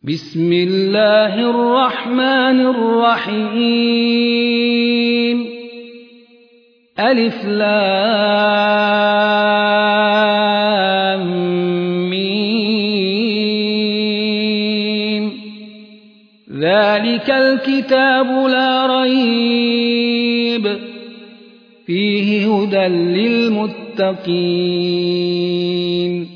بسم الله الرحمن الرحيم ألف لام ميم ذلك الكتاب لا ريب فيه هدى للمتقين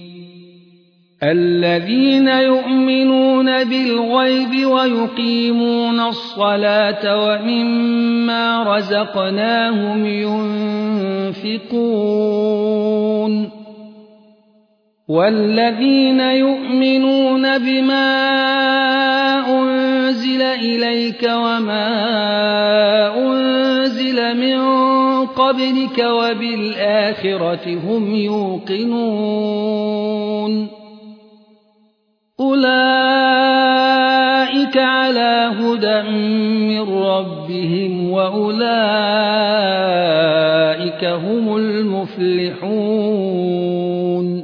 الذين يؤمنون بالغيب ويقيمون الصلاة ومما رزقناهم ينفقون والذين يؤمنون بما أنزل إليك وما أنزل من قبلك وبالآخرة هم يوقنون أولئك على هدى من ربهم وأولئك هم المفلحون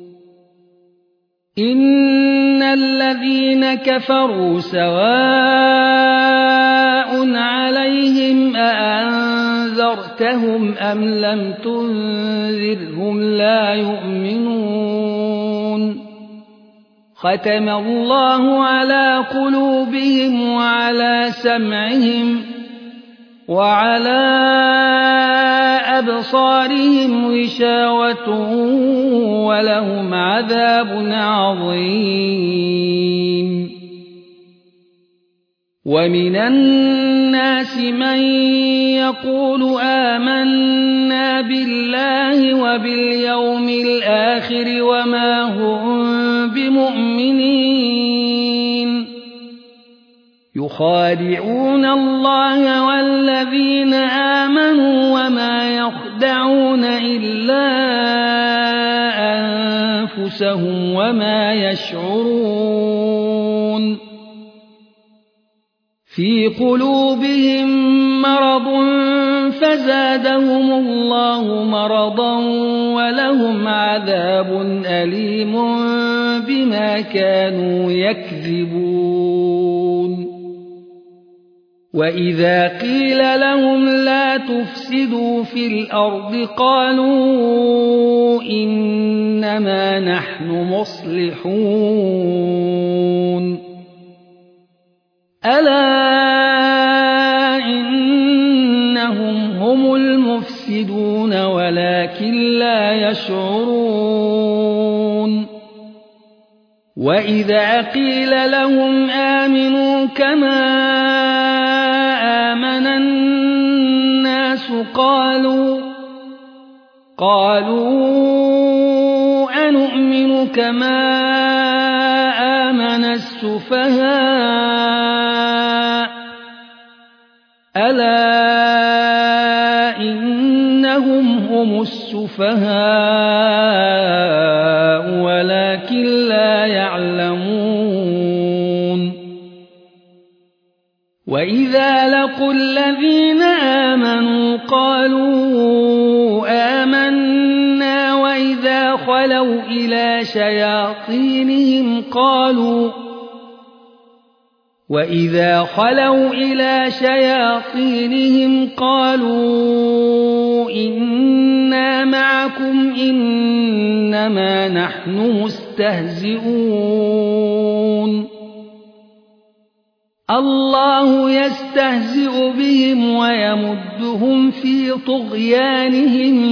إن الذين كفروا سواء عليهم أأنذرتهم أم لم تنذرهم لا يؤمنون ختم الله على قلوبهم وعلى سمعهم وعلى أبصارهم غشاوة ولهم عذاب عظيم ومن الناس من يقول آمنا بالله وباليوم الآخر وما هم بمؤمنين يخادعون الله والذين آمنوا وما يخدعون إلا أنفسهم وما يشعرون في قلوبهم مرض فزادهم الله مرضا ولهم عذاب أليم بما كانوا يكذبون وإذا قيل لهم لا تفسدوا في الأرض قالوا إنما نحن مصلحون ألا إنهم هم المفسدون ولكن لا يشعرون وإذا قيل لهم آمنوا كما آمن الناس قالوا أنؤمن كما آمن السفهاء ألا إنهم هم السفهاء ولكن لا يعلمون وإذا لقوا الذين آمنوا قالوا آمنا وإذا خلوا إلى شياطينهم قالوا إنا معكم إنما نحن مستهزئون الله يستهزئ بهم ويمدهم في طغيانهم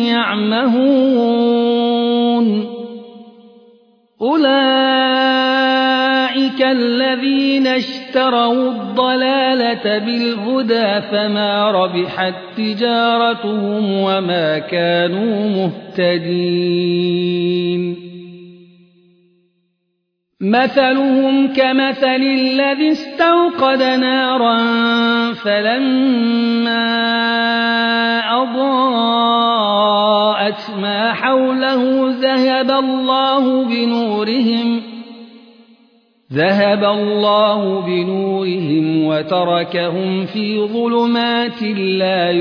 يعمهون أولئك الذين اشتروا الضلالة بالهدى فما ربحت تجارتهم وما كانوا مهتدين مثلهم كمثل الذي استوقد نارا فلما أضاءت ما حوله ذهب الله بنورهم وتركهم في ظلمات لا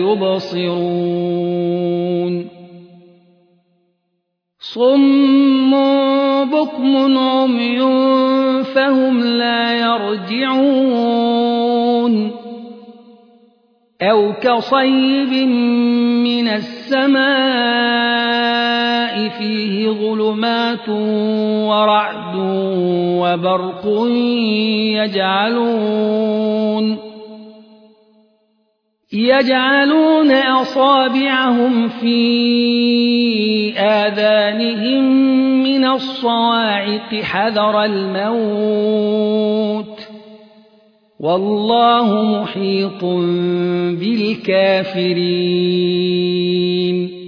يبصرون صم بكم عمي فهم لا يرجعون أو كصيب من السماء فيه ظلمات ورعد وبرق يجعلون أصابعهم في آذانهم من الصواعق حذر الموت والله محيط بالكافرين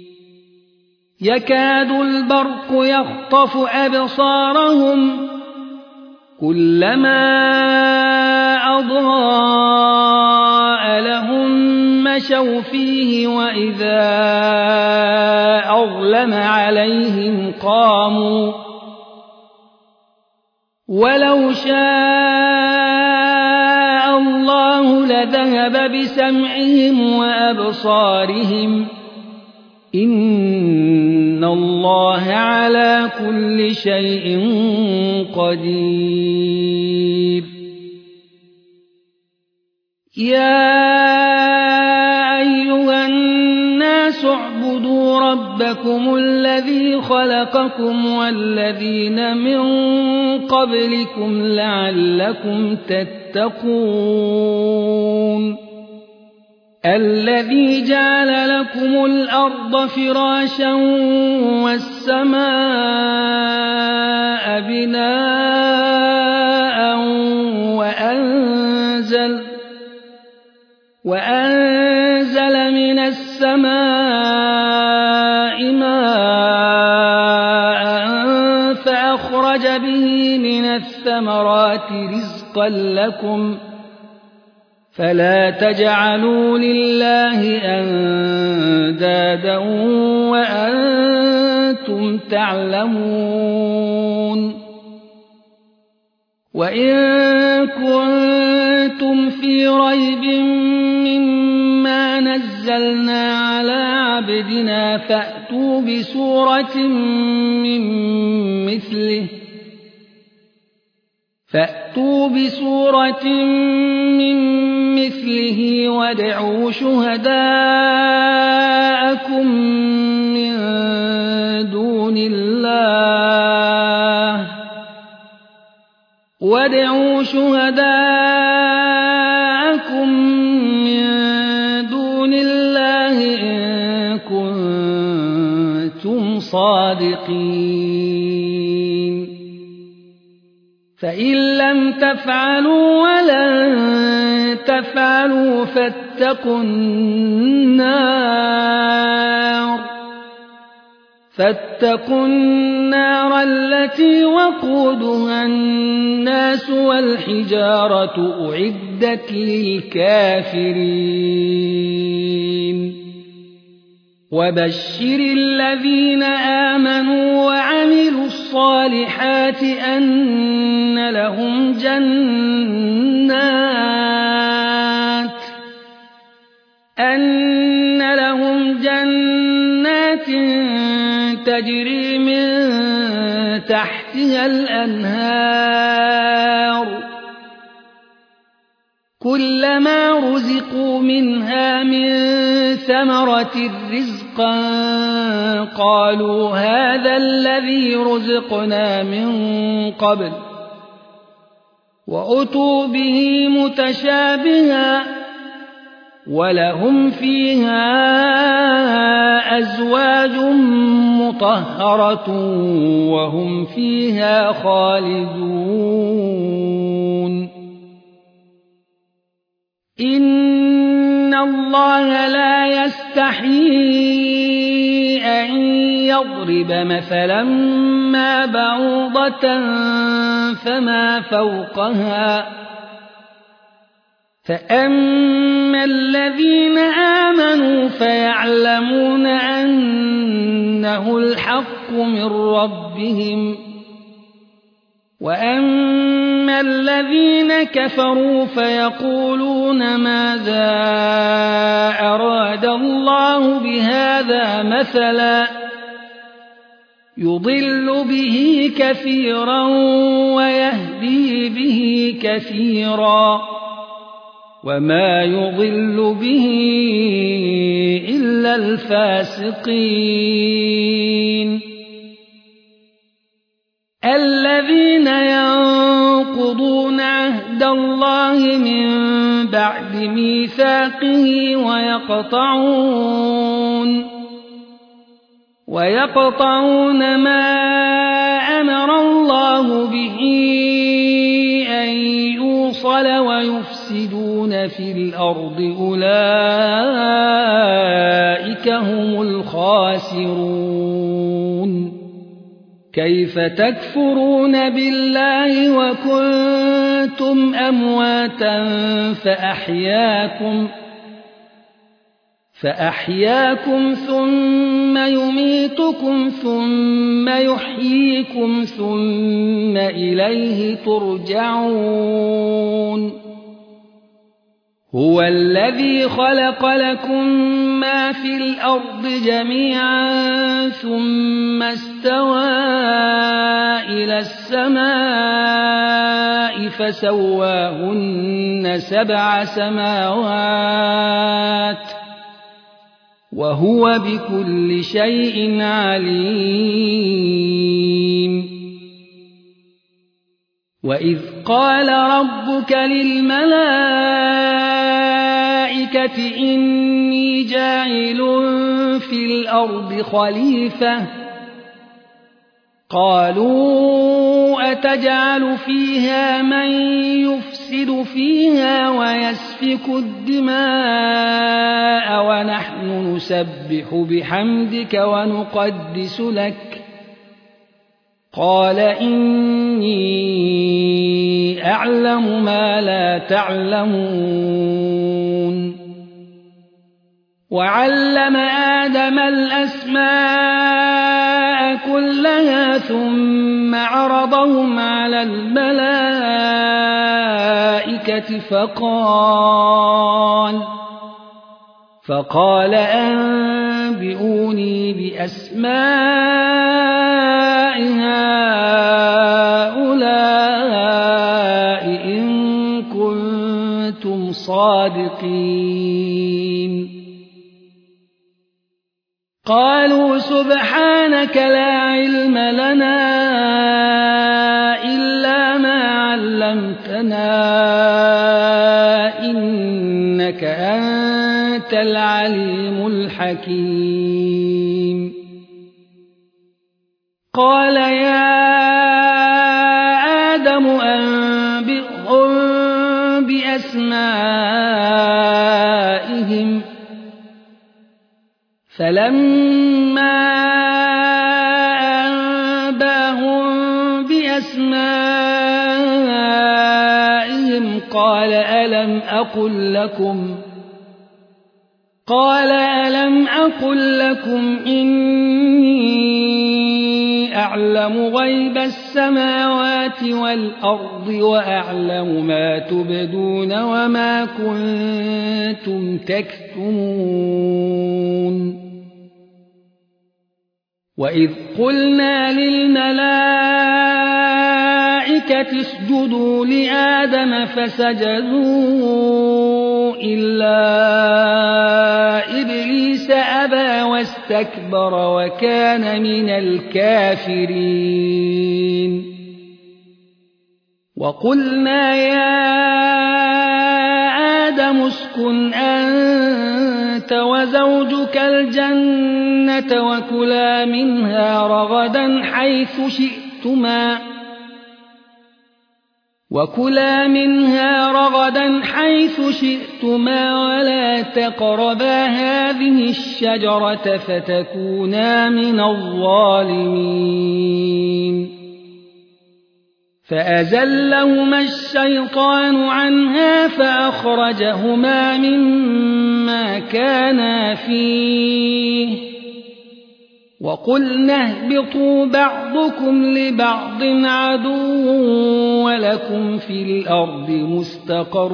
يكاد البرق يخطف أبصارهم كلما أضاء لهم مشوا فيه وإذا أظلم عليهم قاموا ولو شاء الله لذهب بسمعهم وأبصارهم إن الله على كل شيء قدير يا أيها الناس اعبدوا ربكم الذي خلقكم والذين من قبلكم لعلكم تتقون الذي جعل لكم الأرض فراشا والسماء بناء وأنزل من السماء ماء فأخرج به من الثمرات رزقا لكم فلا تجعلوا لله أندادا وأنتم تعلمون وإن كنتم في ريب مما نزلنا على عبدنا فأتوا بسورة من مثله وادعوا شهداءكم من دون الله إن كنتم صادقين فإن لم تفعلوا ولن تفعلوا فاتقوا النار التي وقودها الناس والحجارة أعدت للكافرين وبشر الذين آمنوا وعملوا الصالحات أن لهم جنات تجري من تحتها الأنهار كلما رزقوا منها من ثمرة رزقا قالوا هذا الذي رزقنا من قبل وأتوا به متشابها ولهم فيها أزواج مطهرة وهم فيها خالدون إن الله لا يستحيي أن يضرب مثلا ما بعوضة فما فوقها فأما الذين آمنوا فيعلمون أنه الحق من ربهم وأما الذين كفروا فيقولون ماذا أراد الله بهذا مثلا يضل به كثيرا ويهدي به كثيرا وما يضل به إلا الفاسقين الذين ينقضون عهد الله من بعد ميثاقه ويقطعون ما أمر الله به أن يوصل ويفسدون في الأرض أولئك هم الخاسرون كيف تكفرون بالله وكنتم أمواتا فأحياكم ثم يميتكم ثم يحييكم ثم إليه ترجعون هو الذي خلق لكم ما في الأرض جميعا ثم استوى إلى السماء فسواهن 7 سماوات وهو بكل شيء عليم وإذ قال ربك للملائكة إني جاعل في الأرض خليفة قالوا أتجعل فيها من يفسد فيها ويسفك الدماء ونحن نسبح بحمدك ونقدس لك قال إني أعلم ما لا تعلمون وعلم آدم الأسماء كلها ثم عرضهم على الملائكة فقال أنبئوني بأسماء هؤلاء إن كنتم صادقين قالوا سبحانك لا علم لنا إلا ما علمتنا إنك أنت العليم الحكيم قال يا آدم أنبئهم بأسمائهم فلما أنباهم بأسمائهم قال ألم أقل لكم إني أعلم غيب السماوات والأرض وأعلم ما تبدون وما كنتم تكتمون وإذ قلنا للملائكة اسجدوا لآدم فسجدوا إلا إبليس أبى واستكبر وكان من الكافرين وقلنا يا آدم اسكن أنت وزوجك الجنة وكلا منها رغدا حيث شئتما ولا تقربا هذه الشجرة فتكونا من الظالمين فأزلهما الشيطان عنها فأخرجهما مما كانا فيه وقلنا اهبطوا بعضكم لبعض عدو ولكم في الأرض مستقر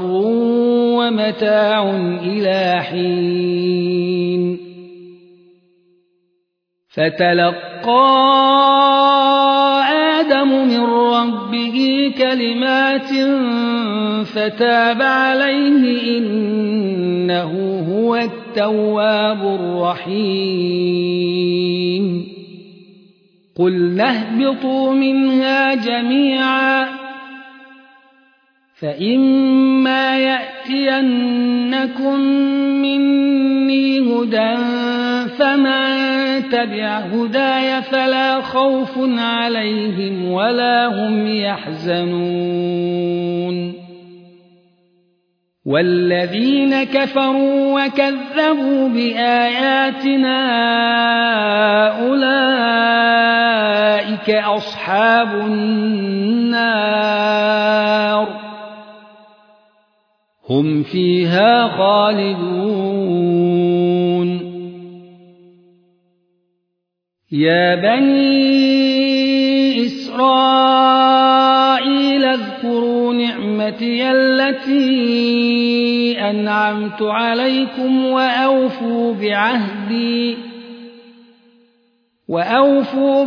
ومتاع إلى حين فتلقى آدم من ربه كلمات فتاب عليه إنه هو التواب الرحيم قلنا اهبطوا منها جميعا فإما يأتينكم مني هدى فمن تبع هداي فلا خوف عليهم ولا هم يحزنون والذين كفروا وكذبوا بآياتنا أولئك أصحاب النار هم فيها خالدون يا بني إسرائيل اذكروا نعمتي التي أنعمت عليكم وأوفوا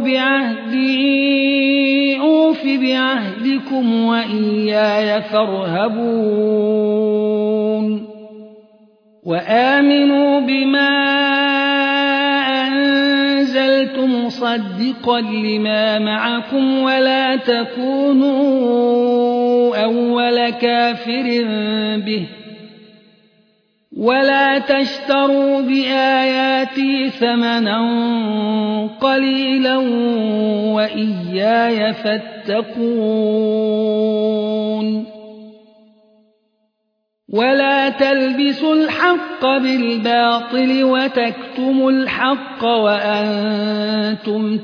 بعهدي أوف بعهدكم وإياي فارهبون وآمنوا بما أنزلت مصدقا لما معكم ولا تكونوا أول كافر به ولا تشتروا بآياتي ثمنا قليلا وإياي فاتقون ولا تلبسوا الحق بالباطل وتكتموا الحق وأنتم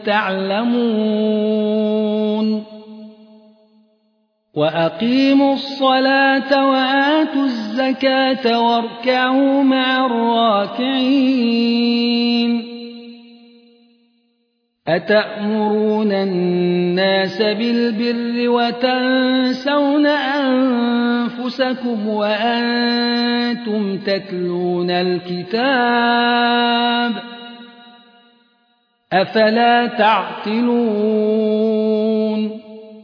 تعلمون وأقيموا الصلاة وآتوا الزكاة واركعوا مع الراكعين أتأمرون الناس بالبر وتنسون أنفسكم وأنتم تتلون الكتاب أفلا تعقلون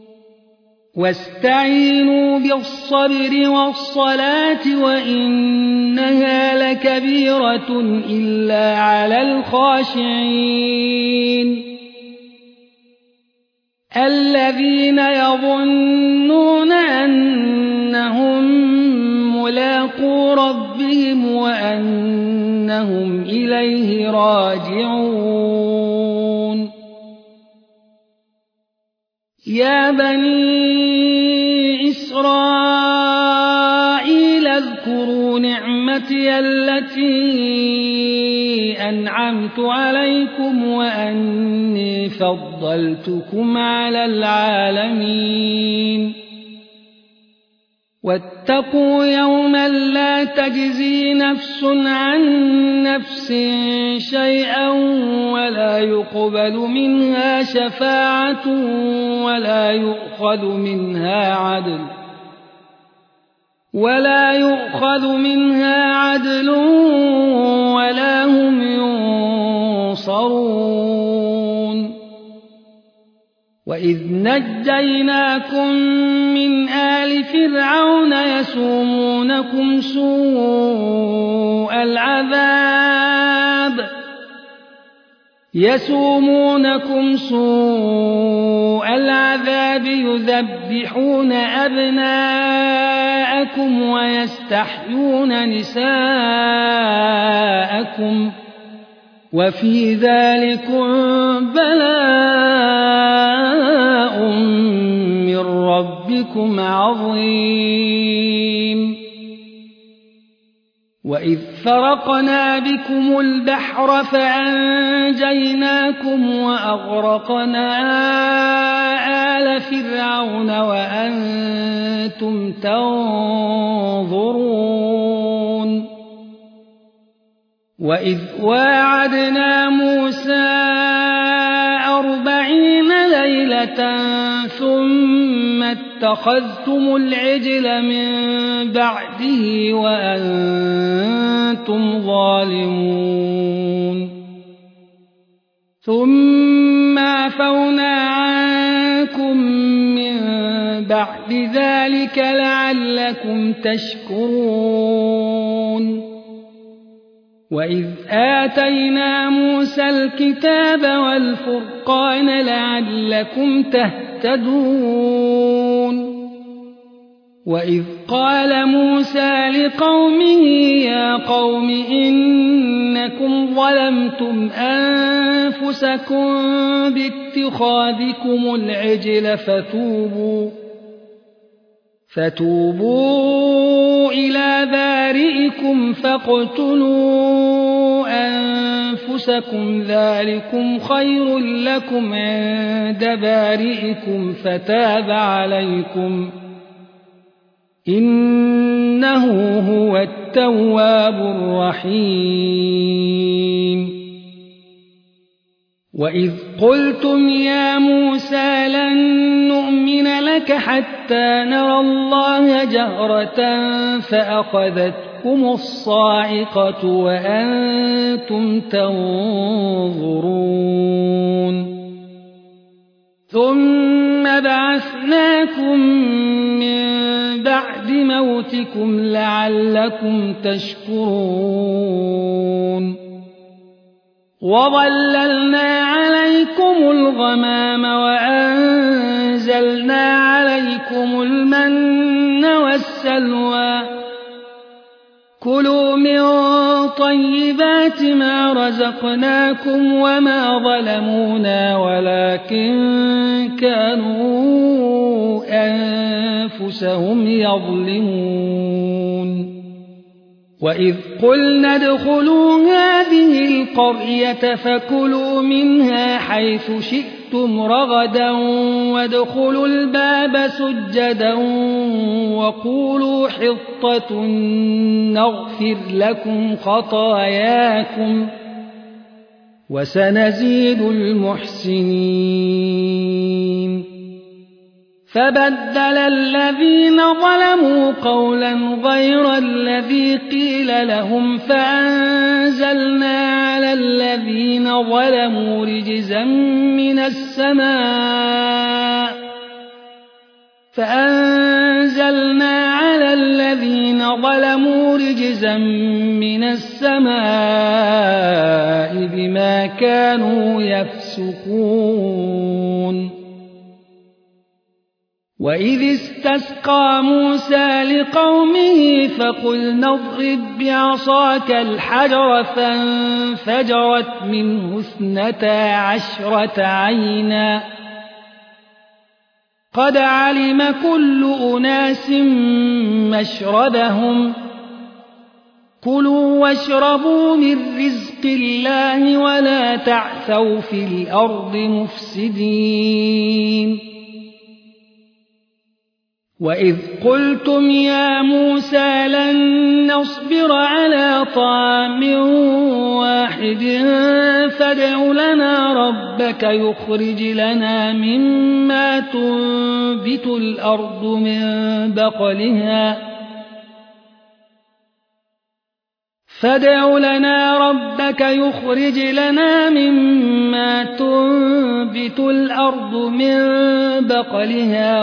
واستعينوا بالصبر والصلاة وإنها لكبيرة إلا على الخاشعين الذين يظنون أنهم ملاقو ربهم وأنهم إليه راجعون يا بني إسرائيل اذكروا نعمتي التي أنعمت عليكم وأني فضلتكم على العالمين واتقوا يوما لا تجزي نفس عن نفس شيئا ولا يقبل منها شفاعة ولا يؤخذ منها عدل ولا هم ينصرون وإذ نجيناكم من آل فرعون يسومونكم سوء العذاب يذبحون أبناءكم ويستحيون نساءكم وفي ذلكم بلاء من ربكم عظيم وإذ فرقنا بكم البحر فأنجيناكم وأغرقنا آل فرعون وأنتم تنظرون وإذ واعدنا موسى 40 ليلة ثم اتخذتم العجل من بعده وأنتم ظالمون ثم عفونا عنكم من بعد ذلك لعلكم تشكرون وإذ آتينا موسى الكتاب والفرقان لعلكم تهتدون وإذ قال موسى لقومه يا قوم إنكم ظلمتم أنفسكم باتخاذكم العجل فتوبوا إلى بارئكم فاقتلوا أنفسكم ذلكم خير لكم عند بارئكم فتاب عليكم إنه هو التواب الرحيم وإذ قلتم يا موسى لن نؤمن لك حتى نرى الله جهرة فأخذتكم الصاعقة وأنتم تنظرون ثم بعثناكم من بعد موتكم لعلكم تشكرون وظللنا عليكم الغمام وأنزلنا عليكم المن والسلوى كلوا من طيبات ما رزقناكم وما ظلمونا ولكن كانوا أنفسهم يظلمون وإذ قلنا ادخلوا هذه القرية فكلوا منها حيث شئتم رغدا وادخلوا الباب سجدا وقولوا حطة نغفر لكم خطاياكم وسنزيد المحسنين فبدل الذين ظلموا قولا غير الذي قيل لهم فأنزلنا على الذين ظلموا رجزا من السماء بما كانوا يفسقون وإذ استسقى موسى لقومه فقلنا اضرب بعصاك الحجر فانفجرت منه 12 عينا قد علم كل أناس مشربهم كلوا واشربوا من رزق الله ولا تعثوا في الأرض مفسدين وإذ قلتم يا موسى لن نصبر على طعام واحد فادع لنا ربك يخرج لنا مما تنبت الأرض من بقلها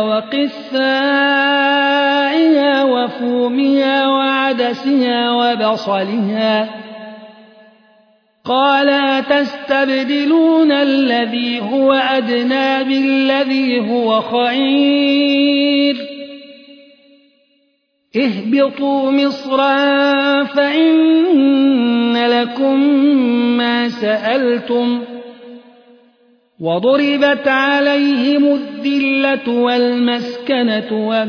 وقثائها وفومها وعدسها وبصلها قال أتستبدلون الذي هو أدنى بالذي هو خير اهبطوا مصرا فإن لكم ما سألتم وضربت عليهم الذلة والمسكنة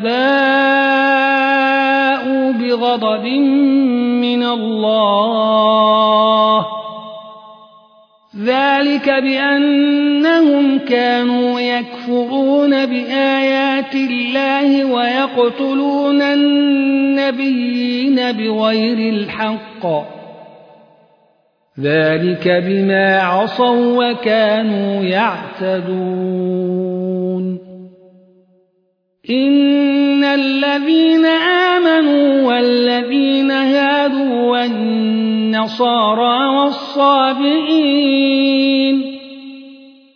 وباءوا بغضب من الله ذلك بأنهم كانوا يكفرون بآيات الله ويقتلون النبيين بغير الحق ذلك بما عصوا وكانوا يعتدون إن الذين آمنوا والذين هادوا والنصارى والصابئين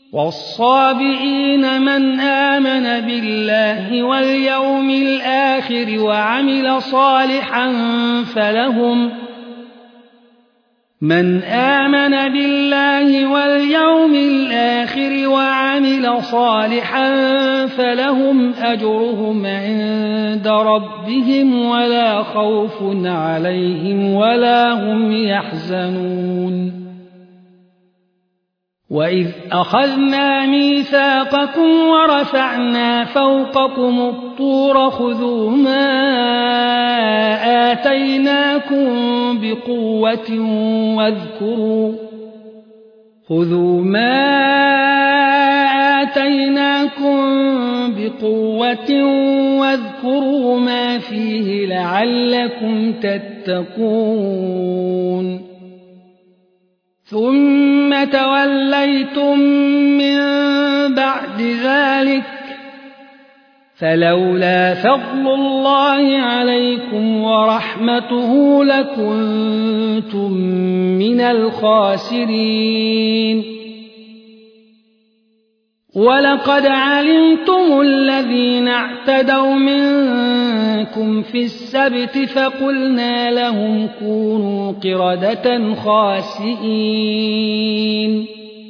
والصابئين من آمن بالله واليوم الآخر وعمل صالحا فلهم من آمن بالله واليوم الآخر وعمل صالحا فلهم أجرهم عند ربهم ولا خوف عليهم ولا هم يحزنون وإذ أخذنا ميثاقكم ورفعنا فوقكم الطور خذوا ما آتيناكم بقوة واذكروا ما فيه لعلكم تتقون ثم توليتم من بعد ذلك فلولا فضل الله عليكم ورحمته لكنتم من الخاسرين ولقد علمتم الذين اعتدوا منكم في السبت فقلنا لهم كونوا قردة خاسئين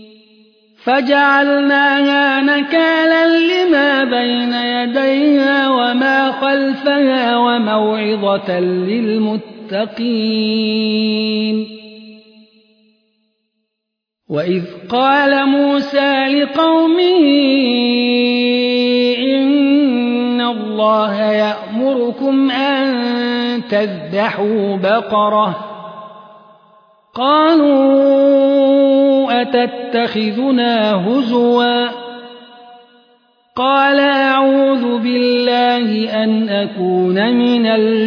فجعلناها نكالا لما بين يديها وما خلفها وموعظة للمتقين وإذ قال موسى لقومه إن الله يأمركم أن تذبحوا بقرة قالوا أتتخذنا هزوا قال أعوذ بالله أن أكون من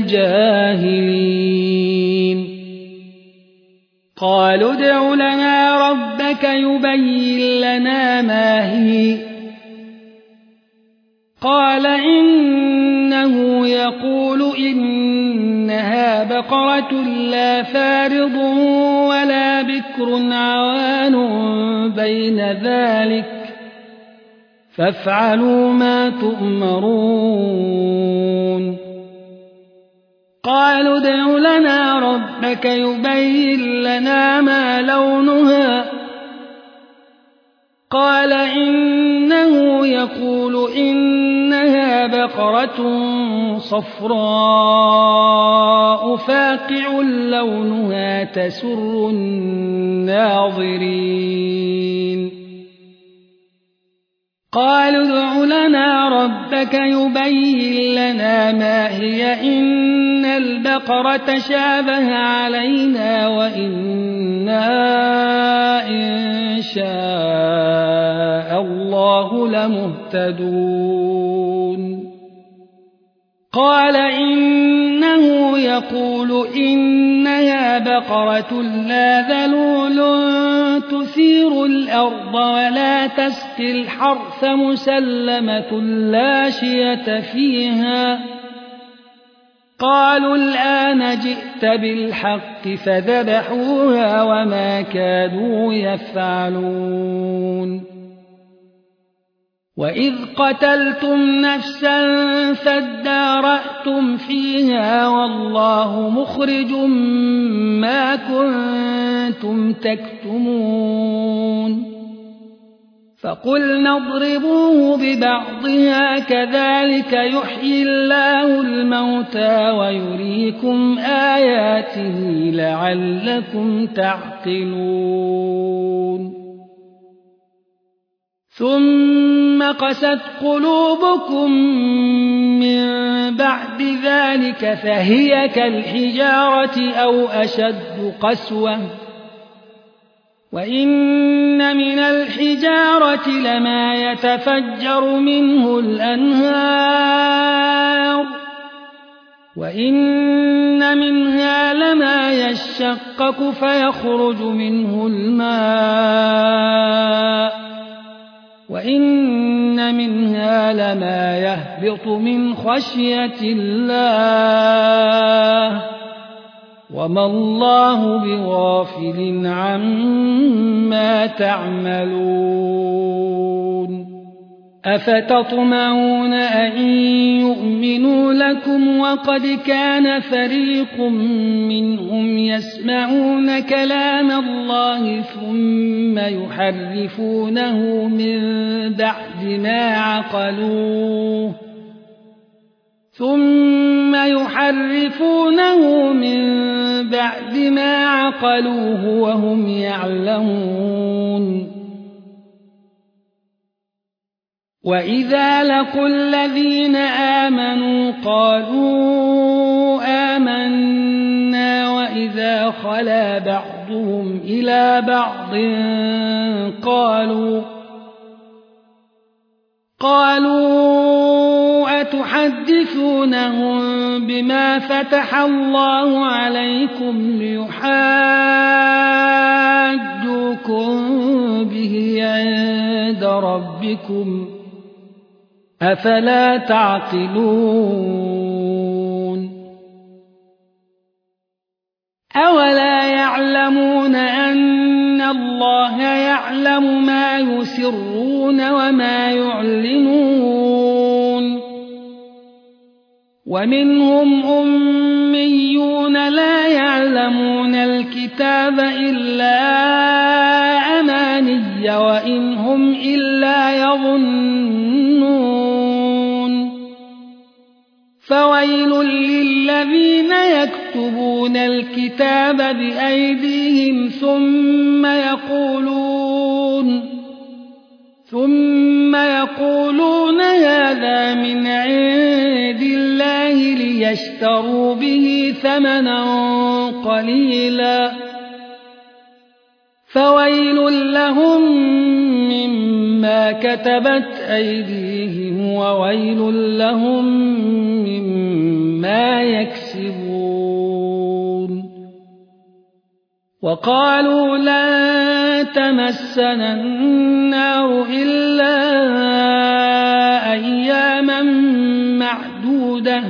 الجاهلين قالوا ادع لنا ربك يبين لنا ما هي قال إنه يقول إنها بقرة لا فارض ولا بكر عوان بين ذلك فافعلوا ما تؤمرون قالوا ادع لنا ربك يبين لنا ما لونها قال إنه يقول إنها بقرة صفراء فاقع لونها تسر الناظرين قالوا ادع لنا ربك يبين لنا ما هي إن البقرة شابه علينا وإنا إن شاء الله لمهتدون قال إنه يقول إنها بقرة لا ذلول تثير الأرض ولا تسقي الحرث مسلمة لا شية فيها قالوا الآن جئت بالحق فذبحوها وما كادوا يفعلون وإذ قتلتم نفسا فادارأتم فيها والله مخرج ما كنتم تكتمون فقلنا اضربوه ببعضها كذلك يحيي الله الموتى ويريكم آياته لعلكم تعقلون ثم قست قلوبكم من بعد ذلك فهي كالحجارة أو أشد قسوة وإن من الحجارة لما يتفجر منه الأنهار وإن منها لما يشقق فيخرج منه الماء وإن منها لما يهبط من خشية الله وما الله بغافل عما تعملون أفتطمعون أن يؤمنوا لكم وقد كان فريق منهم يسمعون كلام الله ثم يحرفونه من بعد ما عقلوه وهم يعلمون وإذا لقوا الذين آمنوا قالوا آمنا وإذا خلا بعضهم إلى بعض قالوا أتحدثونهم بما فتح الله عليكم ليحاجوكم به عند ربكم أفلا تعقلون أولا يعلمون أن الله يعلم ما يسرون وما يعلنون ومنهم أميون لا يعلمون الكتاب إلا أماني وإن هم إلا يظنون فويل للذين يكتبون الكتاب بأيديهم ثم يقولون هذا من عند الله ليشتروا به ثمنا قليلا فويل لهم مما كتبت أيديهم وويل لهم مما يكسبون وقالوا لن تمسنا النار إلا أياما معدودة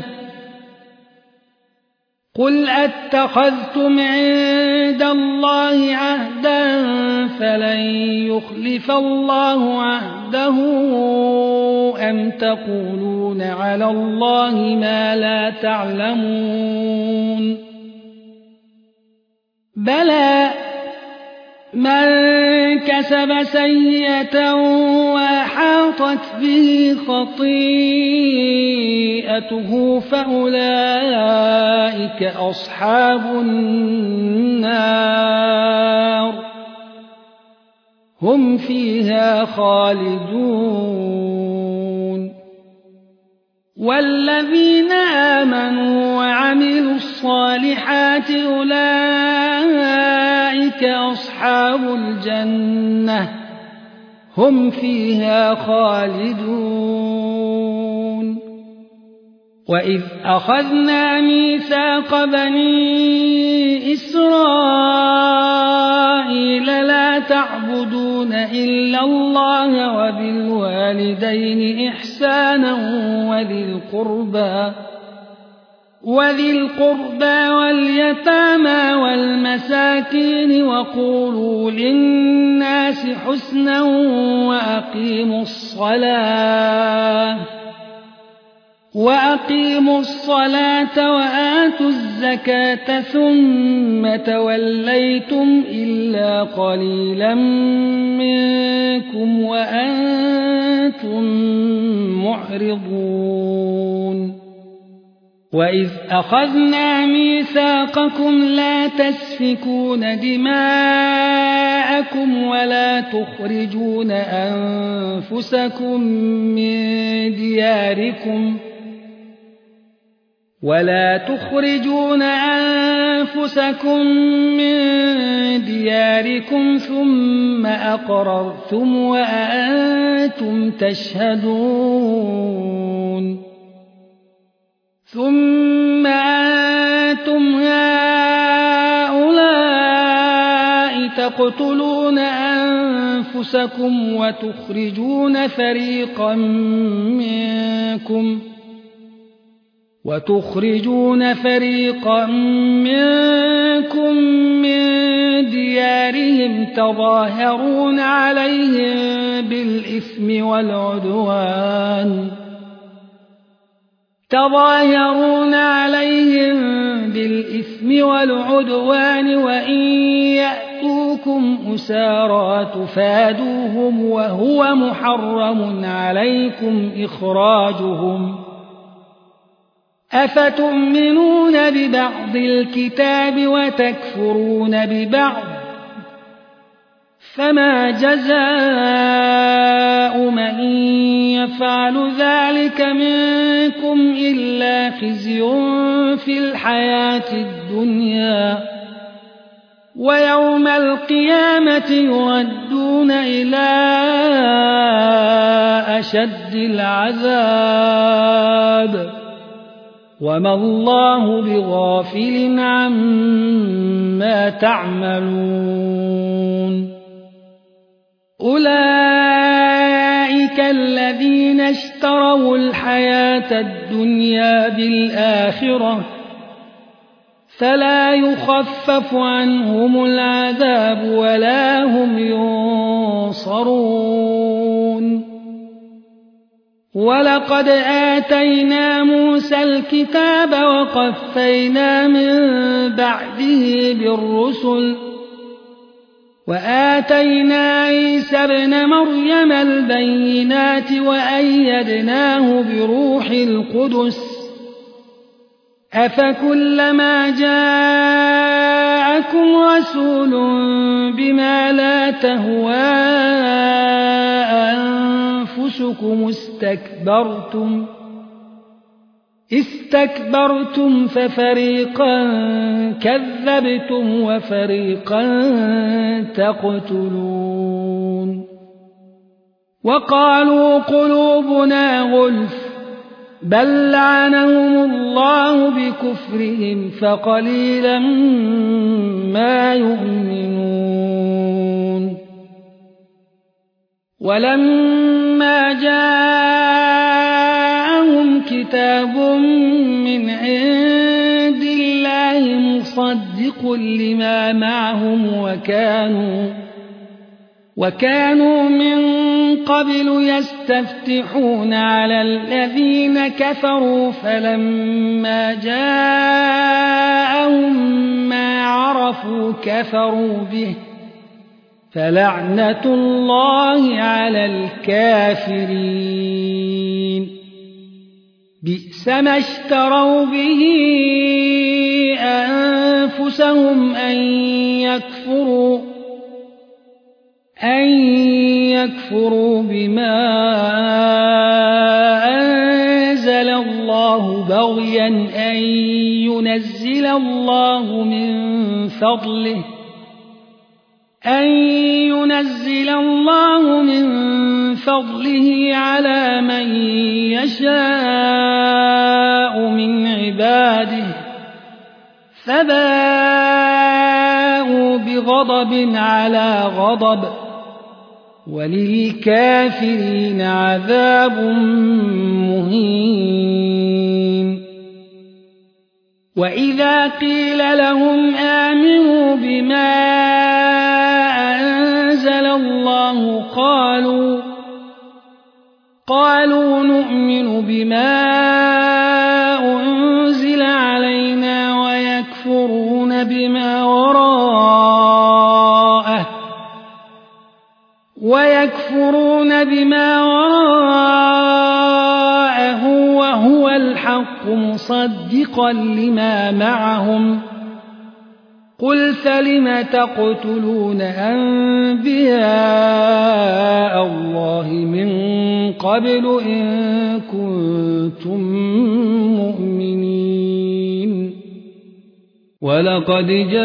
قل أتخذتم عند الله عهدا فلن يخلف الله عهده أم تقولون على الله ما لا تعلمون بلى من كسب سيئة وأحاطت به خطيئته فأولئك أصحاب النار هم فيها خالدون والذين آمنوا وعملوا الصالحات أولئك أصحاب الجنة هم فيها خالدون وإذ أخذنا ميثاق بني إسرائيل لا تعبدون إلا الله وبالوالدين إحسانا وذي القربى واليتامى والمساكين وقولوا للناس حسنا وأقيموا الصلاة وآتوا الزكاة ثم توليتم إلا قليلا منكم وأنتم معرضون وإذ أخذنا ميثاقكم لا تسفكون دماءكم ولا تخرجون أنفسكم من دياركم ثم أقررتم وأنتم تشهدون ثم أنتم هؤلاء تقتلون أنفسكم وتخرجون فريقا منكم من ديارهم تظاهرون عليهم بالإثم والعدوان وإن يأتوكم أسارى تفادوهم وهو محرم عليكم إخراجهم أفتؤمنون ببعض الكتاب وتكفرون ببعض فما جزاء من يفعل ذلك منكم إلا خزي في الحياة الدنيا ويوم القيامة يردون إلى أشد العذاب وما الله بغافل عما تعملون أولئك الذين اشتروا الحياة الدنيا بالآخرة فلا يخفف عنهم العذاب ولا هم ينصرون ولقد آتينا موسى الكتاب وقفينا من بعده بالرسل وآتينا عيسى ابن مريم البينات وأيدناه بروح القدس أفكلما جاءكم رسول بما لا تهوى أنفسكم استكبرتم ففريقا كذبتم وفريقا تقتلون وقالوا قلوبنا غلف بل لعنهم الله بكفرهم فقليلا ما يؤمنون ولما جاءهم كتاب من عند الله مصدق لما معهم وكانوا من قبل يستفتحون على الذين كفروا فلما جاءهم ما عرفوا كفروا به فلعنة الله على الكافرين بئس ما اشتروا به أنفسهم أن يكفروا بما أنزل الله بغيا أن ينزل الله من فضله على من يشاء من عباده فباءوا بغضب على غضب وللكافرين عذاب مهين وإذا قيل لهم آمنوا بما أنزل الله قالوا نؤمن بما أنزل علينا ويكفرون بما وراءه وهو الحق مصدقا لما معهم قل فلم تقتلون أنبياء الله من قبل إن كنتم مؤمنين ولقد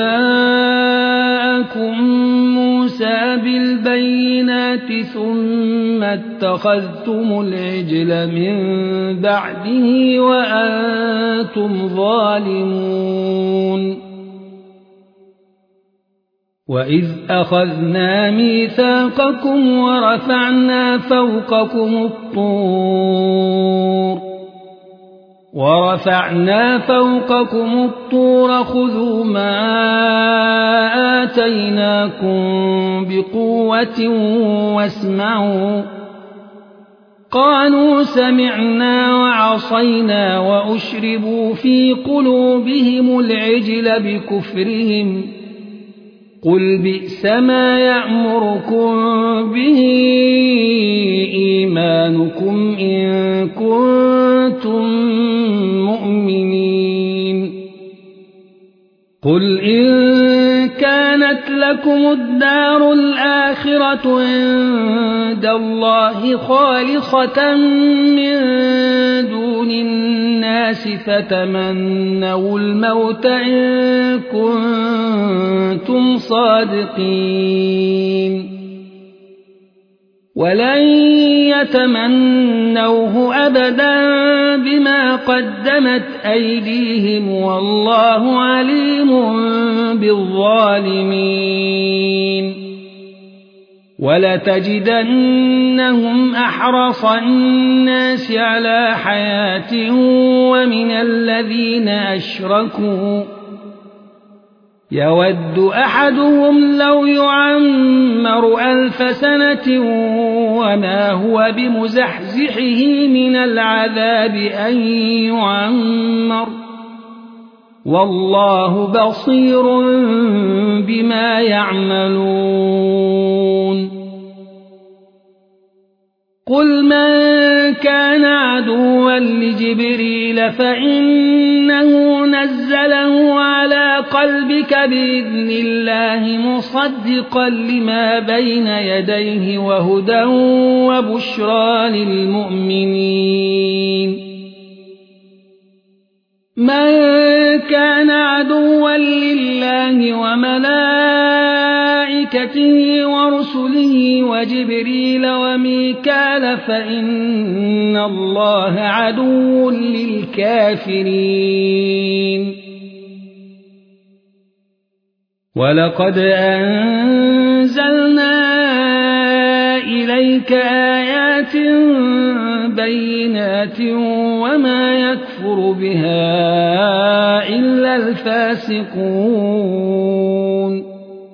جاءكم موسى بالبينات ثم اتخذتم العجل من بعده وأنتم ظالمون وإذ أخذنا ميثاقكم ورفعنا فوقكم الطور ورفعنا فوقكم الطور خذوا ما آتيناكم بقوة واسمعوا قالوا سمعنا وعصينا وأشربوا في قلوبهم العجل بكفرهم قل بئس ما يأمركم به إيمانكم إن كنتم مؤمنين قل إن كانت لكم الدار الآخرة عند الله خالصة من دون الناس فتمنوا الموت إن كنتم صادقين ولن يتمنوه أبدا بما قدمت أيديهم والله عليم بالظالمين ولتجدنهم أحرص الناس على حياة ومن الذين أشركوا يود أحدهم لو يعمر 1000 سنة وما هو بمزحزحه من العذاب أن يعمر والله بصير بما يعملون قل من كان عدوا لجبريل فإنه نزله على قلبك بإذن الله مصدقا لما بين يديه وهدى وبشرى للمؤمنين من كان عدوا لله وملائكته ورسله وجبريل وميكال فإن الله عدو للكافرين ولقد أنزلنا إليك آيات بينات وما يكفر بها إلا الفاسقون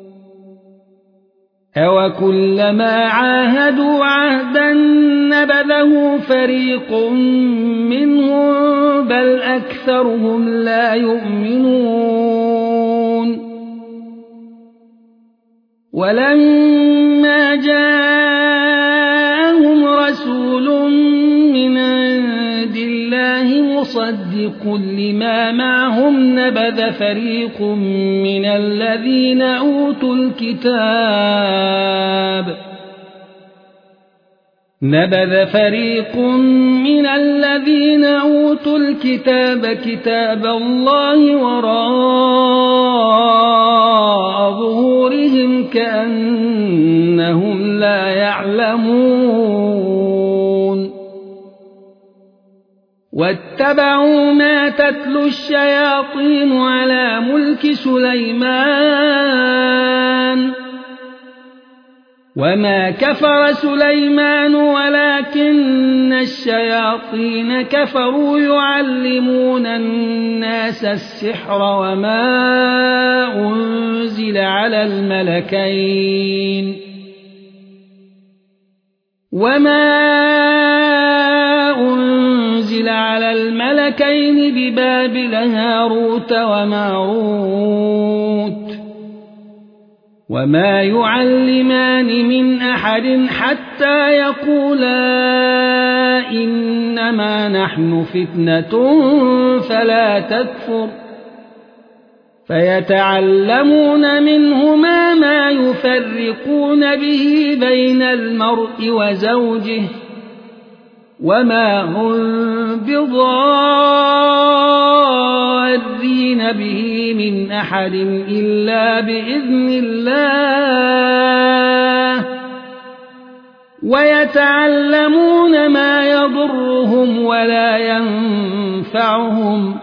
أوكلما عاهدوا عهدا نبذه فريق منهم بل أكثرهم لا يؤمنون ولما جاءهم رسول من عند الله مصدق لما معهم نبذ فريق من الذين أوتوا الكتاب كتاب الله وراء ظهورهم كأنهم لا يعلمون واتبعوا ما تتلو الشياطين على ملك سليمان وما كفر سليمان ولكن الشياطين كفروا يعلمون الناس السحر وما أنزل على الملكين ببابل هاروت وماروت وما يعلمان من أحد حتى يقولا إنما نحن فتنة فلا تكفر فيتعلمون منهما ما يفرقون به بين المرء وزوجه وما هم بضارين به من أحد إلا بإذن الله ويتعلمون ما يضرهم ولا ينفعهم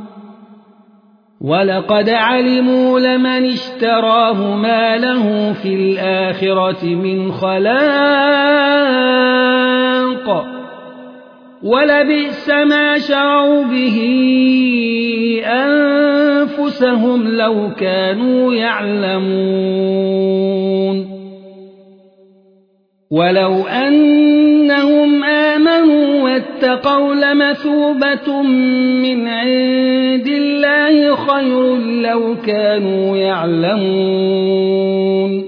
ولقد علموا لمن اشتراه ما له في الآخرة من خلاق ولبئس ما شروا به أنفسهم لو كانوا يعلمون ولو أنهم آمنوا واتقوا لمثوبة من عند الله خير لو كانوا يعلمون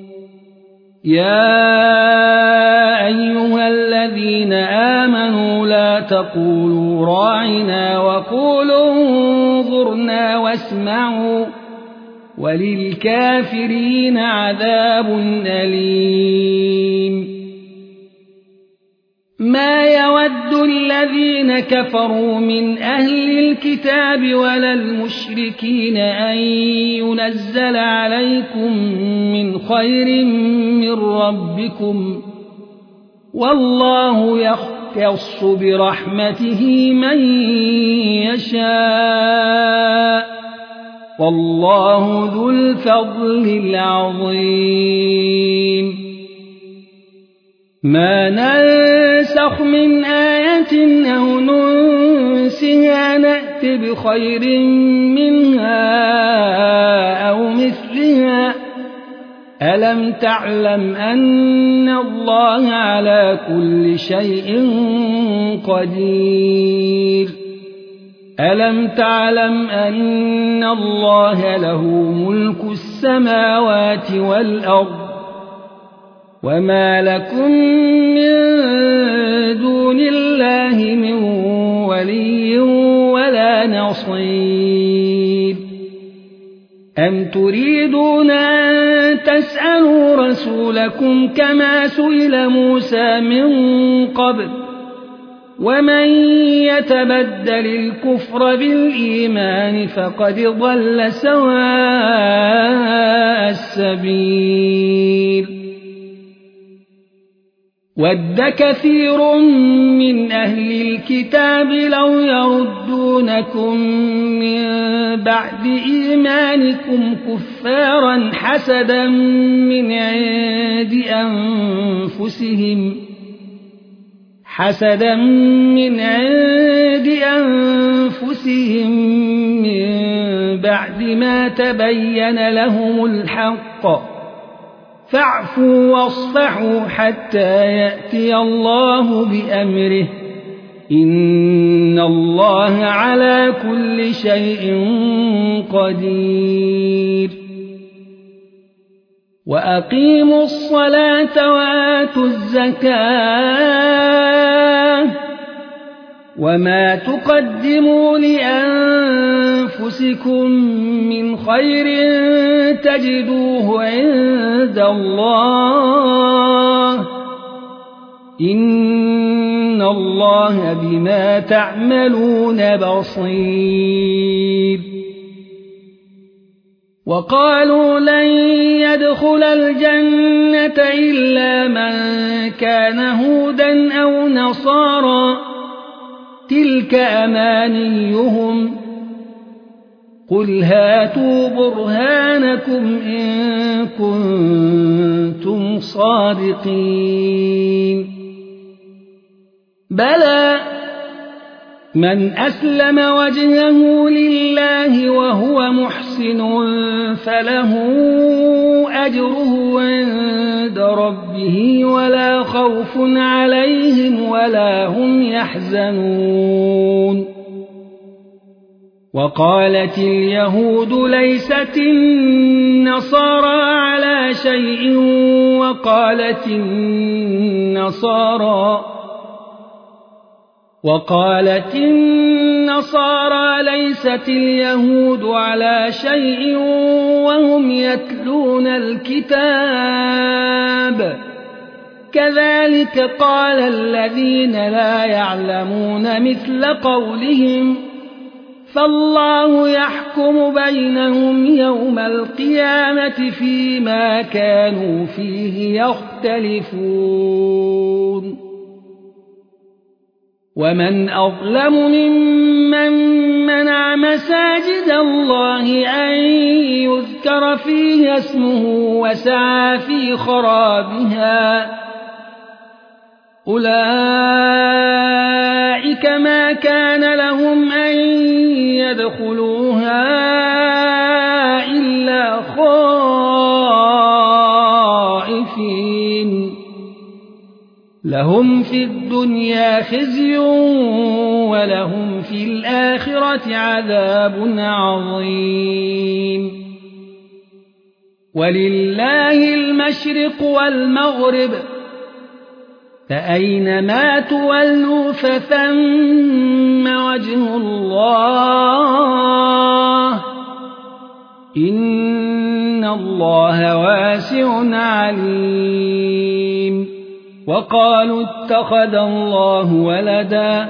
يا أيها الذين آمنوا لا تقولوا راعنا وقولوا انظرنا واسمعوا وللكافرين عذاب أليم ما يود الذين كفروا من أهل الكتاب ولا المشركين أن ينزل عليكم من خير من ربكم والله يختص برحمته من يشاء والله ذو الفضل العظيم ما ننسخ من آية أو ننسها نأت بخير منها أو مثلها ألم تعلم أن الله على كل شيء قدير ألم تعلم أن الله له ملك السماوات والأرض وما لكم من دون الله من ولي ولا نصير أم تريدون أن تسألوا رسولكم كما سئل موسى من قبل ومن يتبدل الكفر بالإيمان فقد ضل سواء السبيل ود كثير من أهل الكتاب لو يردونكم من بعد إيمانكم كفارا حسدا من عند أنفسهم من بعد ما تبين لهم الحق فاعفوا واصفحوا حتى يأتي الله بأمره إن الله على كل شيء قدير وأقيموا الصلاة وآتوا الزكاة وما تقدموا لأنفسكم من خير تجدوه عند الله إن الله بما تعملون بصير وقالوا لن يدخل الجنة إلا من كان هودا أو نصارى تلك أمانيهم قل هاتوا برهانكم إن كنتم صادقين بلى من أسلم وجهه لله وهو محسن فله أجره عند ربه ولا خوف عليهم ولا هم يحزنون وقالت اليهود ليست النصارى على شيء وقالت النصارى ليست اليهود على شيء وهم يتلون الكتاب كذلك قال الذين لا يعلمون مثل قولهم فالله يحكم بينهم يوم القيامة فيما كانوا فيه يختلفون ومن أظلم ممن منع مساجد الله أن يذكر فيها اسمه وسعى في خرابها أولئك أولئك ما كان لهم أن يدخلوها إلا خائفين لهم في الدنيا خزي ولهم في الآخرة عذاب عظيم ولله المشرق والمغرب فأينما تولوا فثم وجه الله إن الله واسع عليم وقالوا اتخذ الله ولدا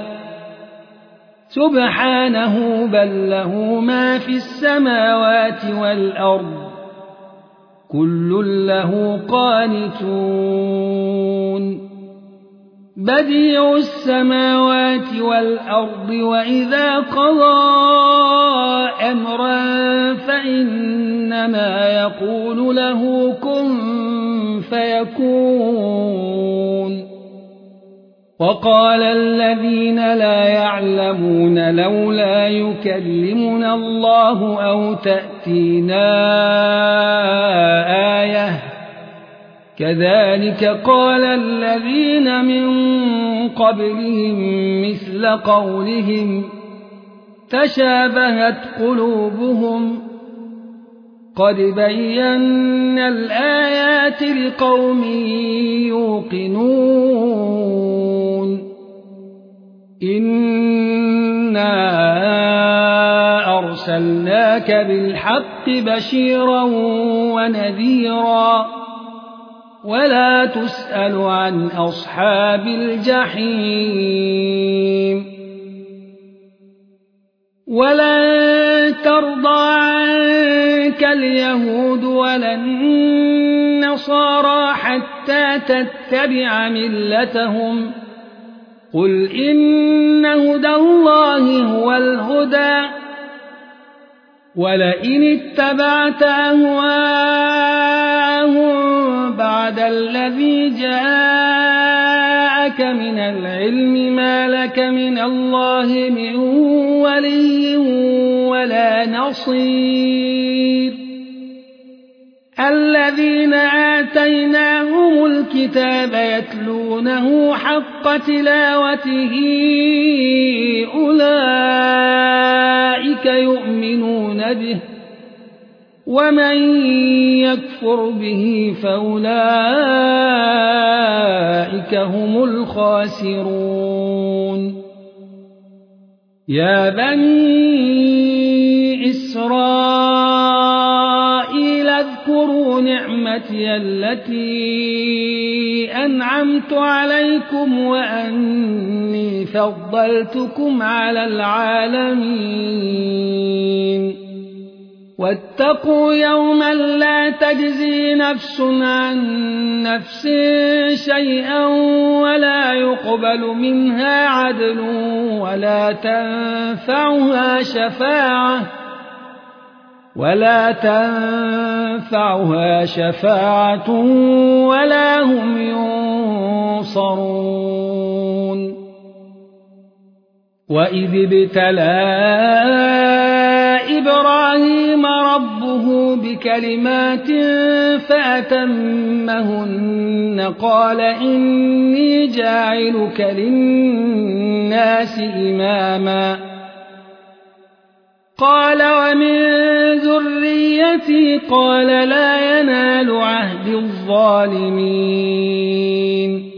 سبحانه بل له ما في السماوات والأرض كل له قانتون بديع السماوات والأرض وإذا قضى أمرا فإنما يقول له كن فيكون وقال الذين لا يعلمون لولا يكلمنا الله أو تأتينا آية كذلك قال الذين من قبلهم مثل قولهم تشابهت قلوبهم قد بينا الآيات لقوم يوقنون إنا أرسلناك بالحق بشيرا ونذيرا ولا تسأل عن أصحاب الجحيم ولن ترضى عنك اليهود ولا النصارى حتى تتبع ملتهم قل إن هدى الله هو الهدى ولئن اتبعت أهواءهم بعد الذي جاءك من العلم ما لك من الله من ولي ولا نصير الذين آتيناهم الكتاب يتلونه حق تلاوته أولئك يؤمنون به ومن يكفر به فأولئك هم الخاسرون يا بني إسرائيل اذكروا نعمتي التي أنعمت عليكم وأني فضلتكم على العالمين واتقوا يوما لا تجزي نفس عن نفس شيئا ولا منها عدل ولا تنفعها شفاعة ولا هم ينصرون وإذ ابتلى إبراهيم ربه بكلمات فأتمهن قال إني جاعلك للناس إماما قال ومن ذريتي قال لا ينال عهد الظالمين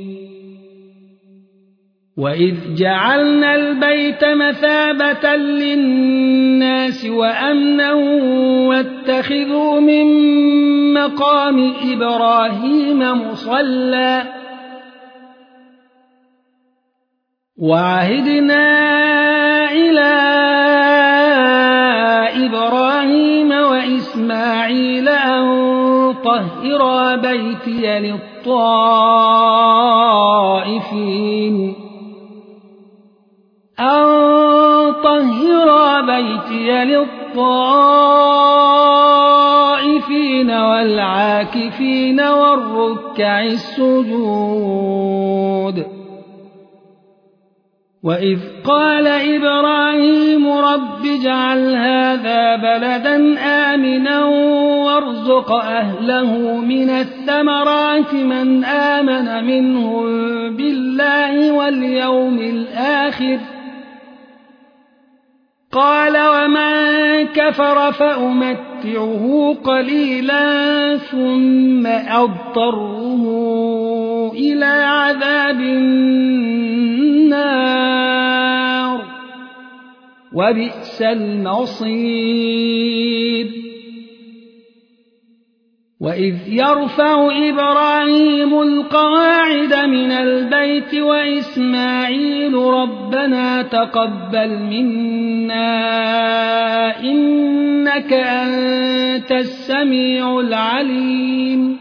وإذ جعلنا البيت مثابة للناس وأمنا واتخذوا من مقام إبراهيم مصلى وعهدنا إلى إبراهيم وإسماعيل أن طهرا بيتي للطائفين والعاكفين والركع السجود وإذ قال إبراهيم رب اجعل هذا بلدا آمنا وارزق أهله من الثمرات من آمن منهم بالله واليوم الآخر قال ومن كفر فأمتعه قليلا ثم أضطره إلى عذاب النار وبئس المصير وإذ يرفع إبراهيم القواعد من البيت وإسماعيل ربنا تقبل منا إنك أنت السميع العليم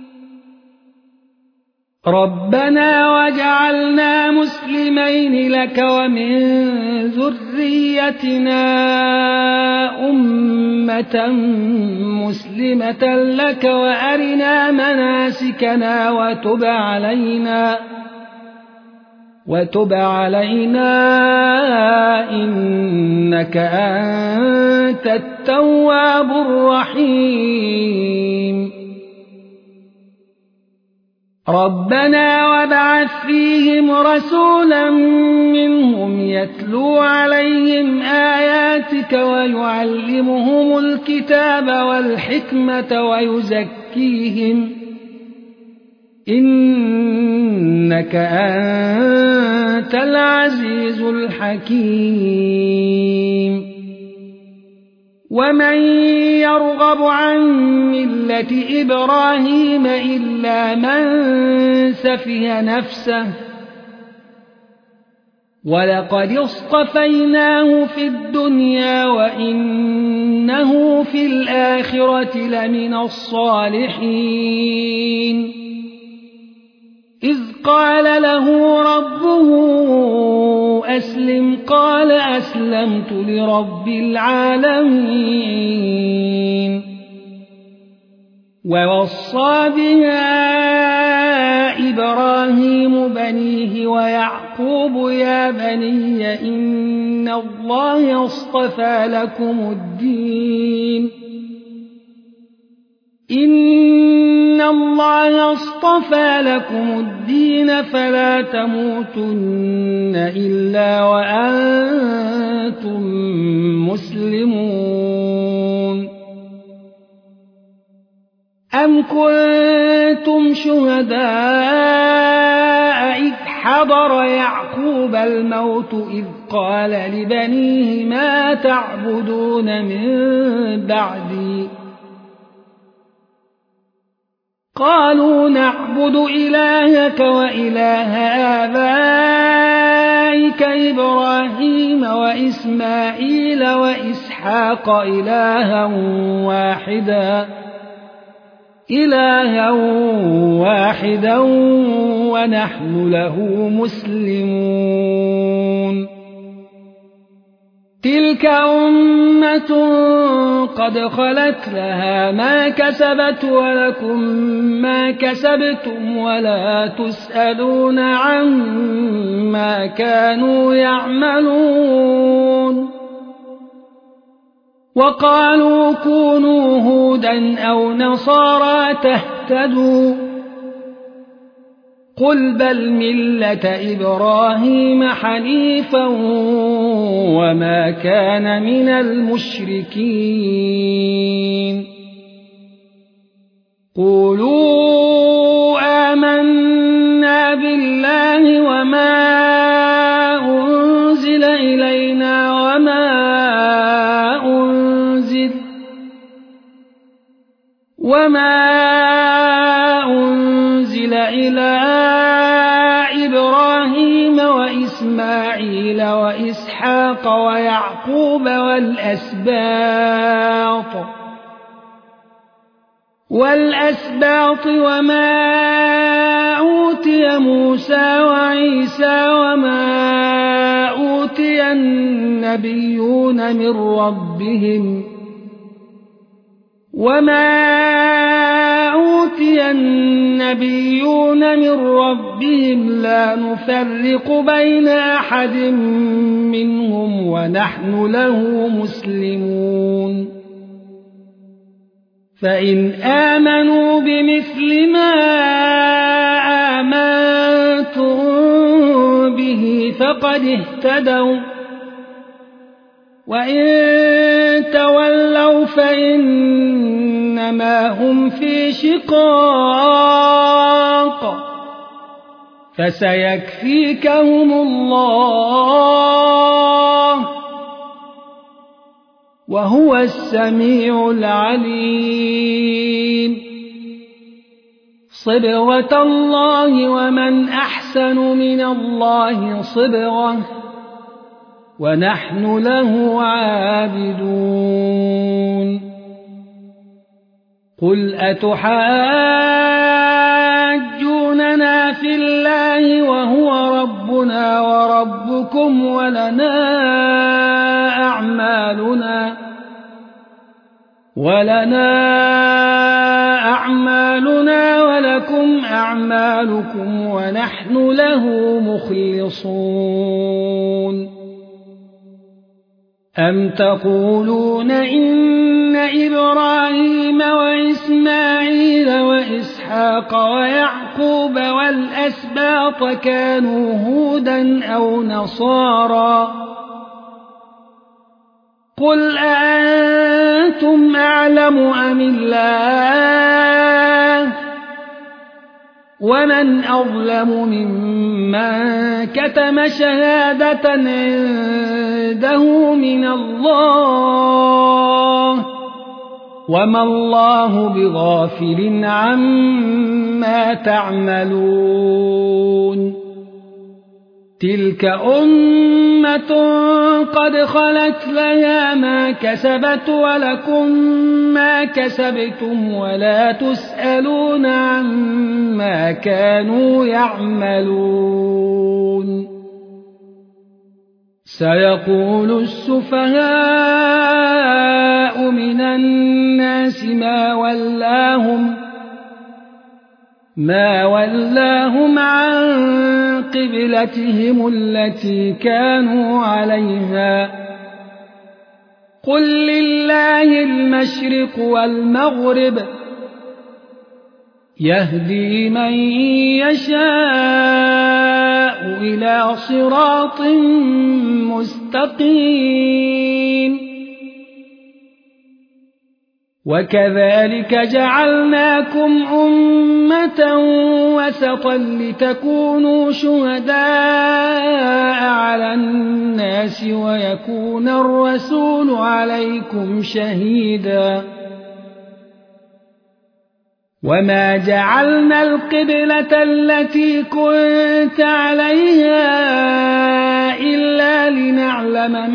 ربنا واجعلنا مسلمين لك ومن ذريتنا أمة مسلمة لك وأرنا مناسكنا وتب علينا إنك أنت التواب الرحيم ربنا وابعث فيهم رسولا منهم يتلو عليهم آياتك ويعلمهم الكتاب والحكمة ويزكيهم إنك أنت العزيز الحكيم ومن يرغب عن ملة إبراهيم إلا من سفه نفسه ولقد اصطفيناه في الدنيا وإنه في الآخرة لمن الصالحين إذ قال له ربه أسلم قال أسلمت لرب العالمين ووصى بها إبراهيم بنيه ويعقوب يا بني إن الله اصطفى لكم الدين فلا تموتن إلا وأنتم مسلمون أم كنتم شهداء إذ حضر يعقوب الموت إذ قال لبنيه ما تعبدون من بعدي قالوا نعبد إلهك وإله آبائك إبراهيم وإسماعيل وإسحاق إلها واحدا ونحن له مسلمون تلك أمة قد خلت لها ما كسبت ولكم ما كسبتم ولا تسألون عما كانوا يعملون وقالوا كونوا هودا أو نصارى تهتدوا قل بل ملة إبراهيم حنيفا وما كان من المشركين قولوا آمنا بالله وما أنزل إلينا وما أنزل إلى إبراهيم وإسماعيل وإسحاق ويعقوب والأسباط وما أوتي موسى وعيسى وما أوتي النبيون من ربهم وما أوتي النبيون من ربهم لا نفرق بين أحد منهم ونحن له مسلمون فإن آمنوا بمثل ما آمنتم به فقد اهتدوا وإن تولوا فإنما هم في شقاق فسيكفيكهم الله وهو السميع العليم صبغة الله ومن أحسن من الله صبغة ونحن له عابدون قل أتحاجوننا في الله وهو ربنا وربكم ولنا أعمالنا ولكم أعمالكم ونحن له مخلصون أم تقولون إن إبراهيم وإسماعيل وإسحاق ويعقوب والأسباط كانوا هودا أو نصارى قل أأنتم أعلم أم الله ومن أظلم ممن كتم شهادة عنده من الله وما الله بغافل عما تعملون تلك أمة قد خلت لها ما كسبت ولكم ما كسبتم ولا تسألون عما كانوا يعملون سيقول السفهاء من الناس ما ولاهم عن قبلتهم التي كانوا عليها قل لله المشرق والمغرب يهدي من يشاء إلى صراط مستقيم وكذلك جعلناكم أمة وسطا لتكونوا شهداء على الناس ويكون الرسول عليكم شهيدا وما جعلنا القبلة التي كنت عليها إلا لنعلم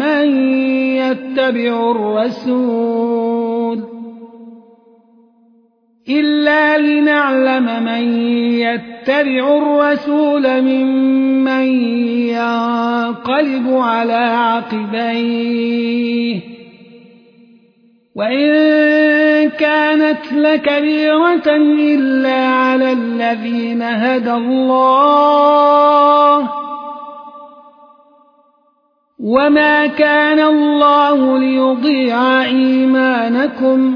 من يتبع الرسول ممن ينقلب على عقبيه وإن كانت لكبيرة إلا على الذين هدى الله وما كان الله ليضيع إيمانكم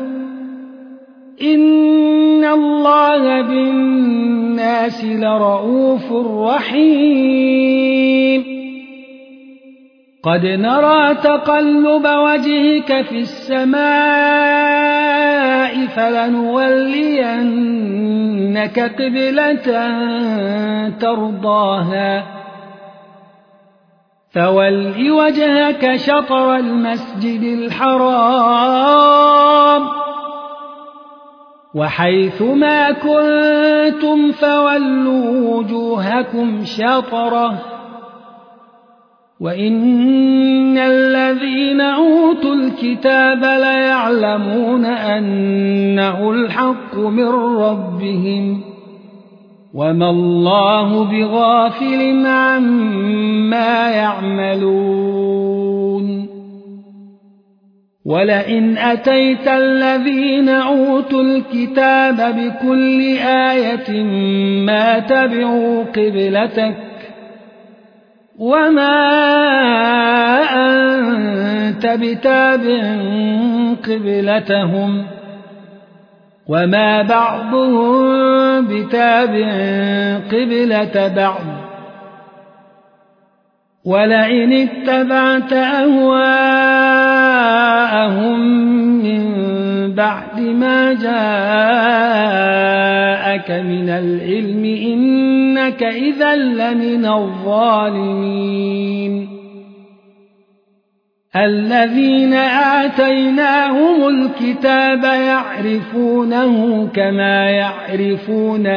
إن الله بالناس لرءوف رحيم قد نرى تقلب وجهك في السماء فلنولينك قبلة ترضاها فول وجهك شطر المسجد الحرام وحيث ما كنتم فولوا وجوهكم شطره وإن الذين أوتوا الكتاب ليعلمون أنه الحق من ربهم وما الله بغافل عما يعملون ولئن أتيت الذين أوتوا الكتاب بكل آية ما تبعوا قبلتك وما أنت بتابع قبلتهم وما بعضهم بتابع قبلة بعض ولئن اتبعت أهواءهم من بعد ما جاءك من العلم إنك إذا لمن الظالمين الذين آتيناهم الكتاب يعرفونه كما يعرفون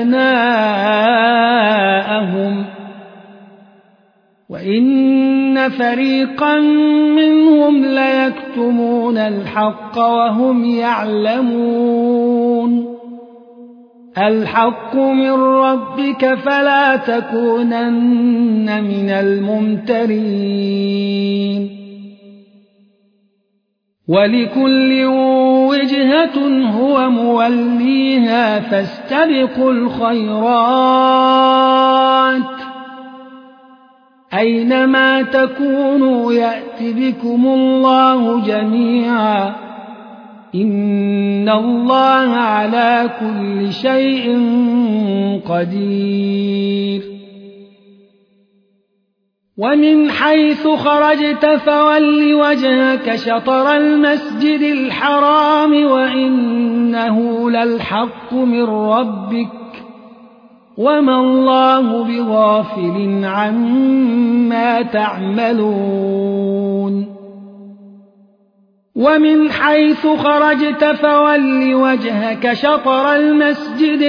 أبناءهم وإن فريقا منهم ليكتمون الحق وهم يعلمون الحق من ربك فلا تكونن من الممترين ولكل وجهة هو موليها فاستبقوا الخيرات أينما تكونوا يأت بكم الله جميعا إن الله على كل شيء قدير ومن حيث خرجت فول وجهك شطر المسجد الحرام وإنه للحق من ربك وما الله بغافل عما تعملون ومن حيث خرجت فول وجهك شطر المسجد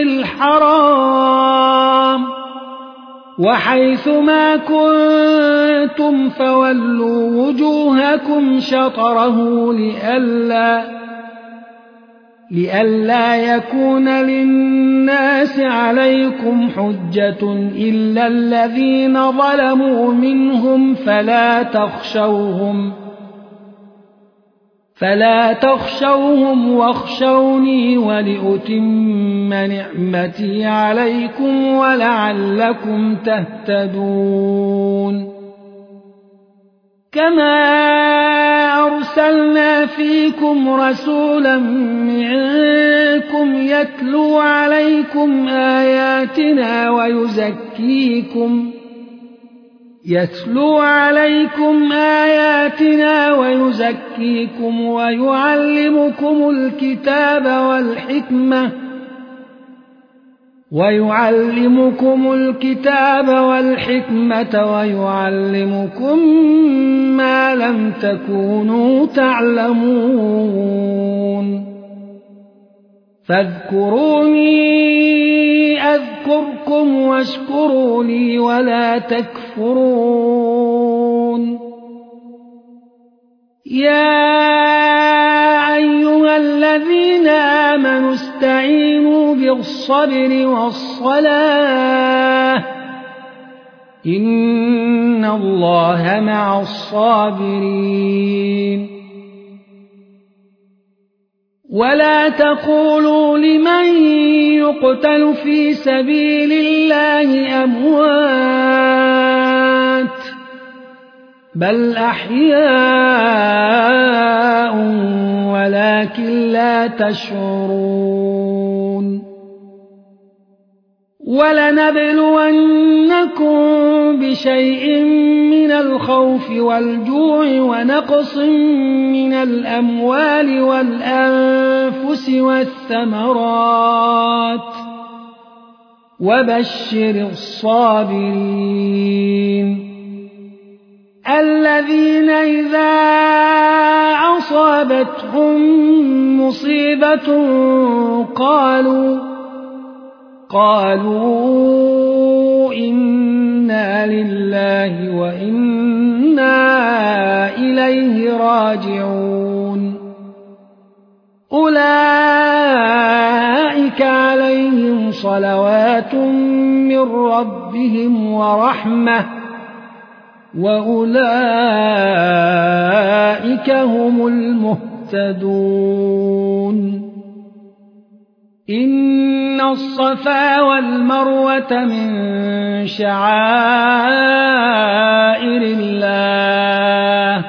الحرام وحيث ما كنتم فولوا وجوهكم شطره لئلا يكون للناس عليكم حجة إلا الذين ظلموا منهم فلا تخشوهم واخشوني ولأتم نعمتي عليكم ولعلكم تهتدون كما أرسلنا فيكم رسولا منكم يتلو عليكم آياتنا ويزكيكم ويعلمكم الكتاب والحكمة ويعلمكم ما لم تكونوا تعلمون فاذكروني أذكركم واشكروا لي ولا تكفرون يا أيها الذين آمنوا استعينوا بالصبر والصلاة إن الله مع الصابرين ولا تقولوا لمن يقتل في سبيل الله أموات بل أحياء ولكن لا تشعرون ولنبلونكم بشيء من الخوف والجوع ونقص من الأموال والأنفس والثمرات وبشر الصابرين الذين إذا أصابتهم مصيبة قالوا إنا لله وإنا إليه راجعون أولئك عليهم صلوات من ربهم ورحمة وأولئك هم المهتدون إن الصفا والمروة من شعائر الله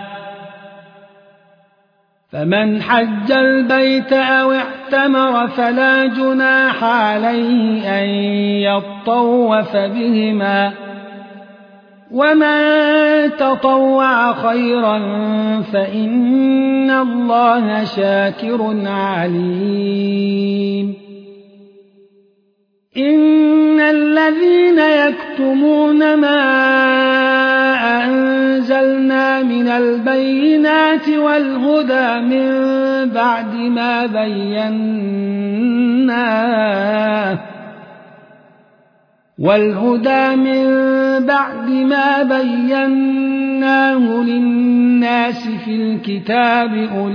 فمن حج البيت أو اعتمر فلا جناح عليه أن يطوف بهما ومن تطوع خيرا فإن الله شاكر عليم إن الذين يكتمون ما أنزلنا من البينات والهدى من بعد ما بيناه للناس في الكتاب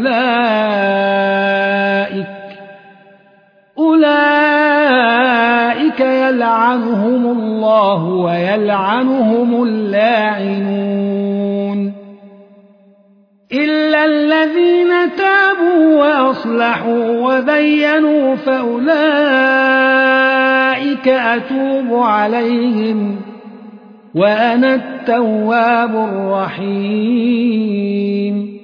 أولئك يلعنهم الله ويلعنهم اللاعنون إلا الذين تابوا وأصلحوا وبينوا فأولئك أتوب عليهم وأنا التواب الرحيم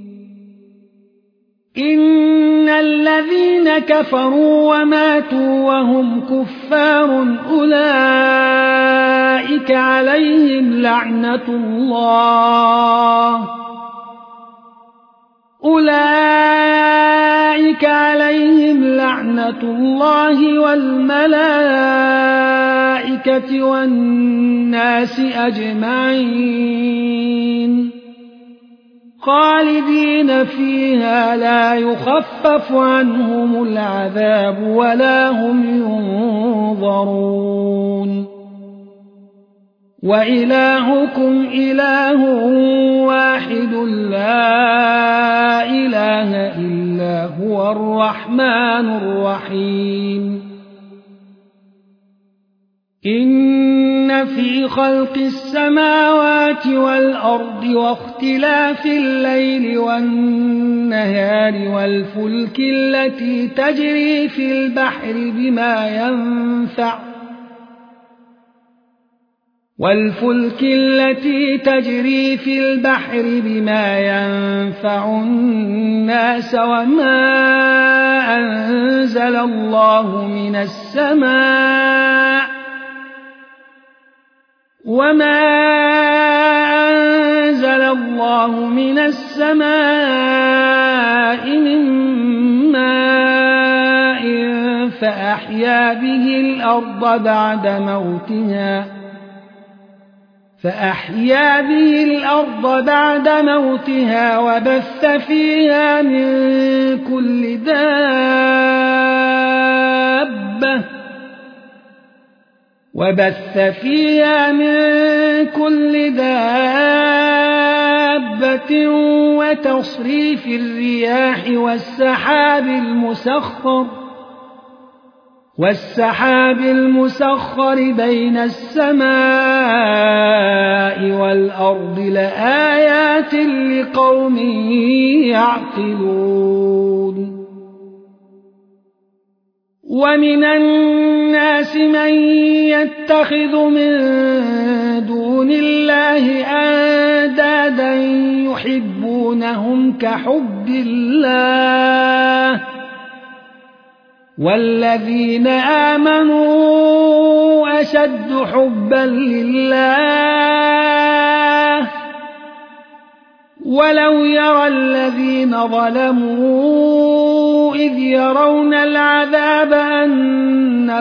إن الذين كفروا وماتوا وهم كفار أولئك عليهم لعنة الله والملائكة والناس أجمعين خالدين فيها لا يخفف عنهم العذاب ولا هم ينظرون وإلهكم إله واحد لا إله إلا هو الرحمن الرحيم إن في خلق السماوات والأرض واختلاف الليل والنهار والفلك التي تجري في البحر بما ينفع الناس وما أنزل الله من السماء من ماء فأحيا به الأرض بعد موتها وبث فيها من كل دابة وتصريف الرياح والسحاب المسخر بين السماء والأرض لآيات لقوم يعقلون ومن الناس من يتخذ من دون الله أندادا يحبونهم كحب الله والذين آمنوا أشد حبا لله ولو يرى الذين ظلموا إذ يرون العذاب أن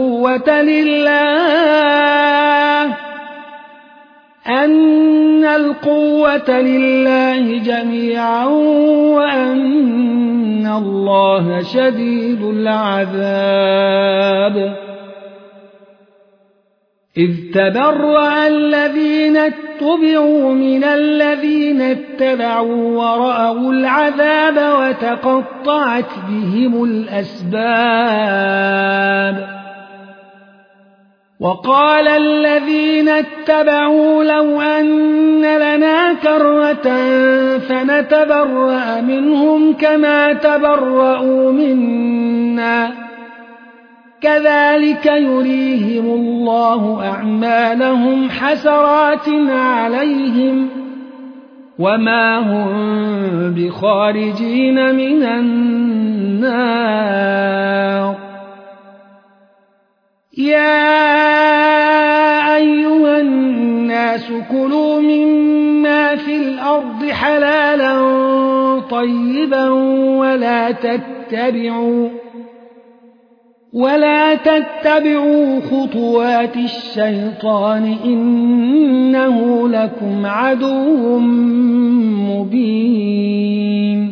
القوة لله جميعا وأن الله شديد العذاب إذ تبرأ الذين اتبعوا من الذين اتبعوا ورأوا العذاب وتقطعت بهم الأسباب وقال الذين اتبعوا لو أن لنا كرة فنتبرأ منهم كما تبرأوا منا كذلك يريهم الله أعمالهم حسرات عليهم وما هم بخارجين من النار يا أيها الناس كلوا مما في الأرض حلالا طيبا ولا تتبعوا خطوات الشيطان إنه لكم عدو مبين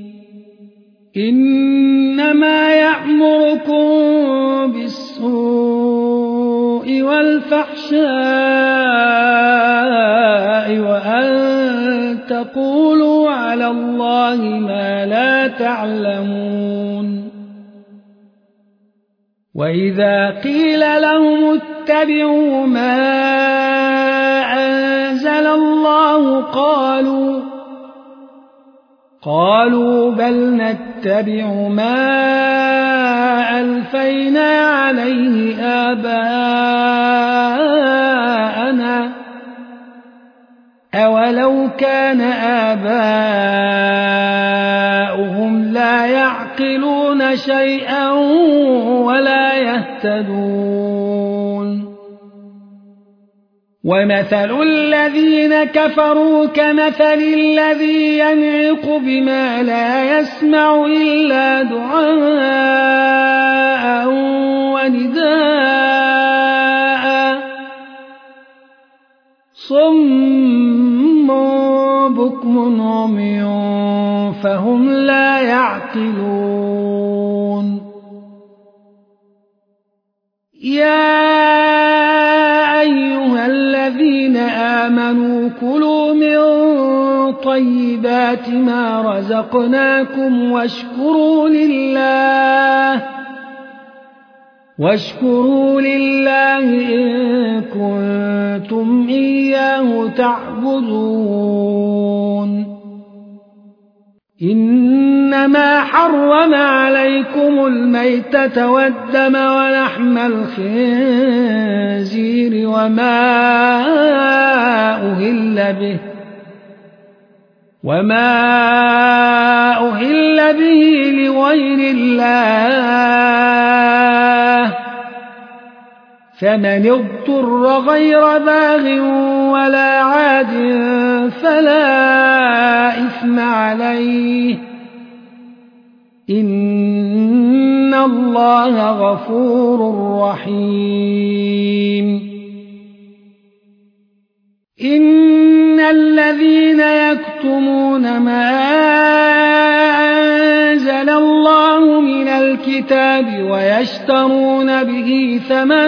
إنما يأمركم بالسوء والفحشاء وأن تقولوا على الله ما لا تعلمون وإذا قيل لهم اتبعوا ما أنزل الله قالوا بل نتبع ما ألفينا عليه آباءنا أولو كان آباؤهم لا يعقلون شيئا ولا يهتدون ومثل الذين كفروا كمثل الذي ينعق بما لا يسمع إلا دعاء ونداء صم بكم عمي فهم لا يعقلون يا أيها الذين آمنوا كلوا من طيبات ما رزقناكم واشكروا لله إن كنتم إياه تعبدون إنما حرم عليكم الميتة والدم ولحم الخنزير وما أهل به لغير الله فمن اضطر غير باغ ولا عاد فلا إثم عليه إن الله غفور رحيم إن الذين يكتمون ما أنزل الله من الكتاب ويشترون به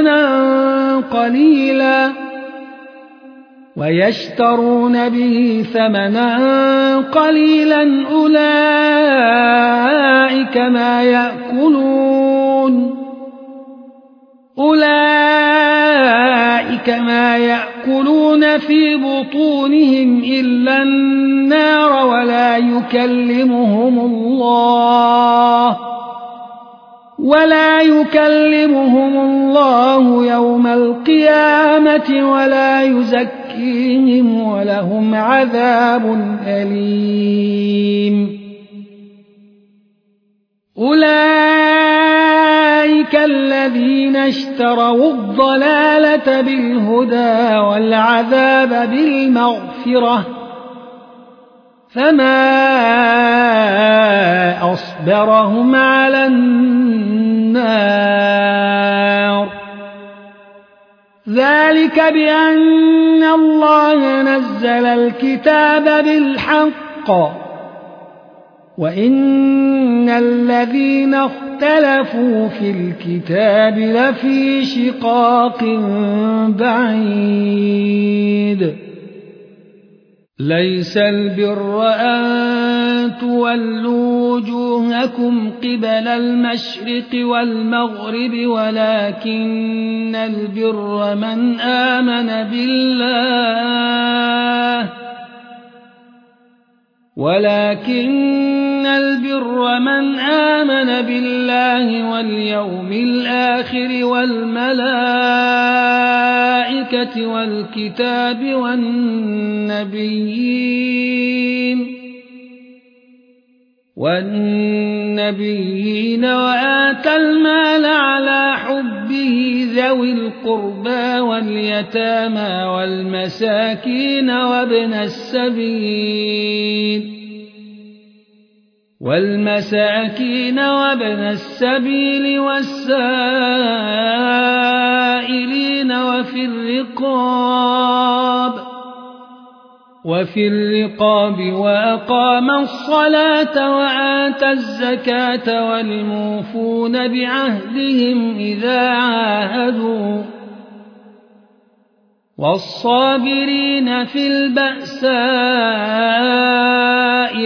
ثمنا قليلا أولئك ما يأكلون في بطونهم إلا النار ولا يكلمهم الله يوم القيامة ولا يزكيهم ولهم عذاب أليم أولئك الذين اشتروا الضلالة بالهدى والعذاب بالمغفرة فما أصبرهم على النار ذلك بأن الله نزل الكتاب بالحق وإن الذين اختلفوا في الكتاب لفي شقاق بعيد ليس البر أن تولوا وجوهكم يستقبلونكم قبل المشرق والمغرب ولكن البر من آمن بالله واليوم الآخر والملائكة والكتاب والنبيين وآتى المال على حبه ذوي القربى واليتامى والمساكين وابن السبيل والسائلين وفي الرقاب وأقام الصلاة وآتى الزكاة والموفون بعهدهم إذا عاهدوا والصابرين في البأساء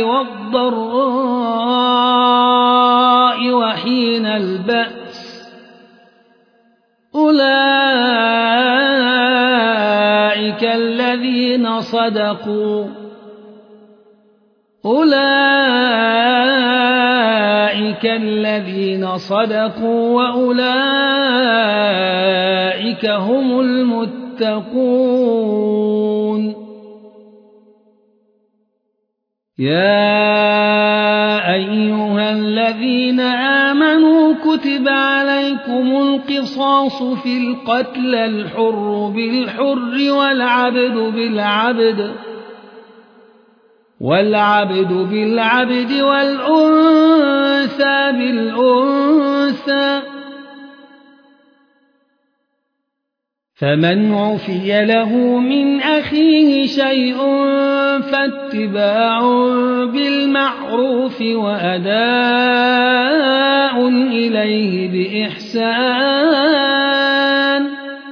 والضراء وحين البأس أولئك الذين صدقوا وأولئك هم المتقون. يا أيها الذين آمنوا كتب عليكم القصاص في القتل الحر بالحر والعبد بالعبد والأنثى بالأنثى فمن عفي له من أخيه شيء فاتباع بالمعروف وأداء إليه بإحسان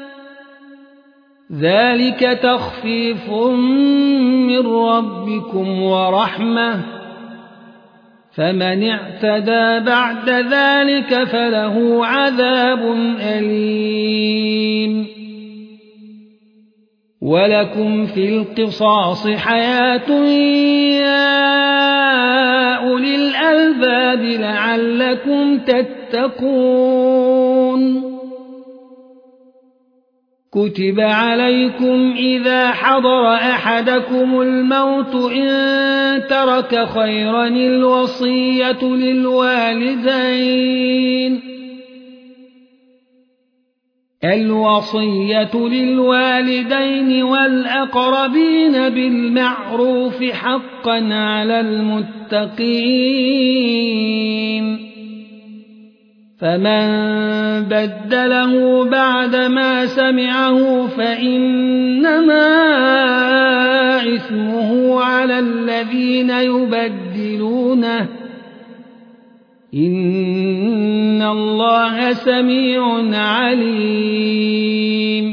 ذلك تخفيف من ربكم ورحمة فمن اعتدى بعد ذلك فله عذاب أليم. ولكم في القصاص حياة يا أولي الألباب لعلكم تتقون. كتب عليكم إذا حضر أحدكم الموت إن ترك خيرا الوصية للوالدين والأقربين بالمعروف حقا على المتقين. فمن بدله بعدما سمعه فإنما إثمه على الذين يبدلونه إن الله سميع عليم.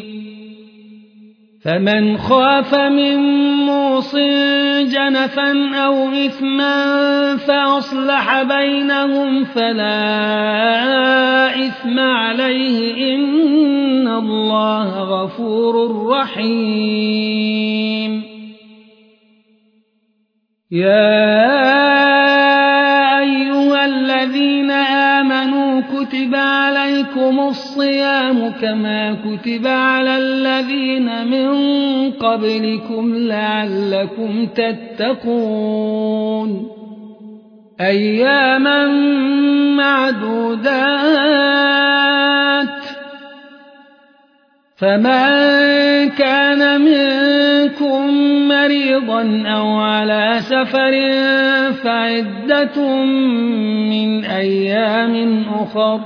فمن خاف من موص جنفا أو إثما فأصلح بينهم فلا إثم عليه إن الله غفور رحيم. يا أيها الذين آمنوا كتب عليكم الصيام كما كتب على الذين من قبلكم لعلكم تتقون. أياما معدودات فمن كان منكم مريضا أو على سفر فعدة من أيام أخر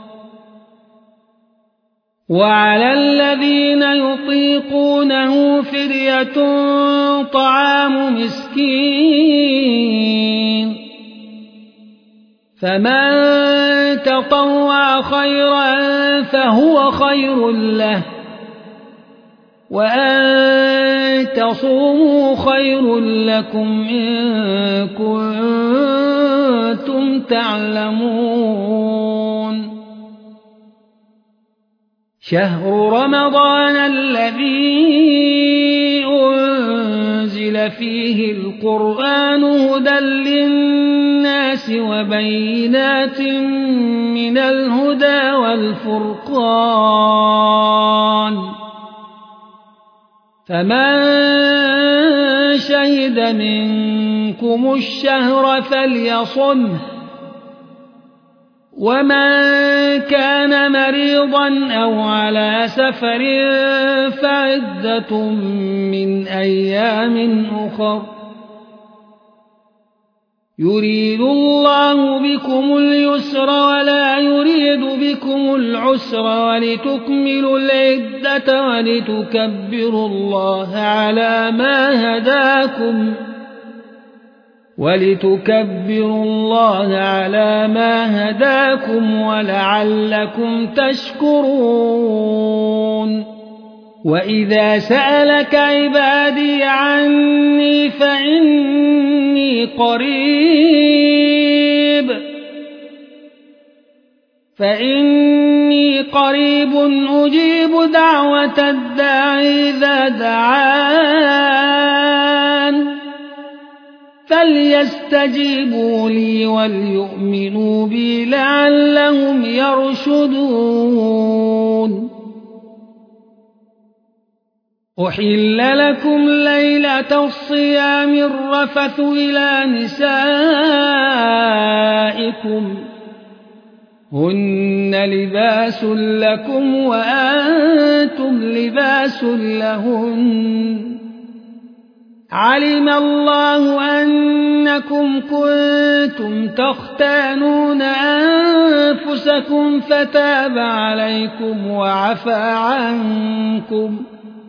وعلى الذين يطيقونه فدية طعام مسكين فمن تطوع خيرا فهو خير له وأن تصوموا خير لكم إن كنتم كنتم تعلمون شهر رمضان الذي أنزل فيه القرآن هدى للناس وبينات من الهدى والفرقان فمن شهد منكم الشهر فليصمه ومن كان مريضا أو على سفر فعدة من أيام أخر يريد الله بكم اليسر ولا يريد بكم العسر ولتكملوا العدة ولتكبروا الله على ما هداكم ولعلكم تشكرون وإذا سألك عبادي عني فإني قريب أجيب دعوة الداعي إذا دعان فليستجيبوا لي وليؤمنوا بي لعلهم يرشدون أحل لكم ليلة الصيام الرفث إلى نسائكم هن لباس لكم وأنتم لباس لهن علم الله أنكم كنتم تختانون أنفسكم فتاب عليكم وعفى عنكم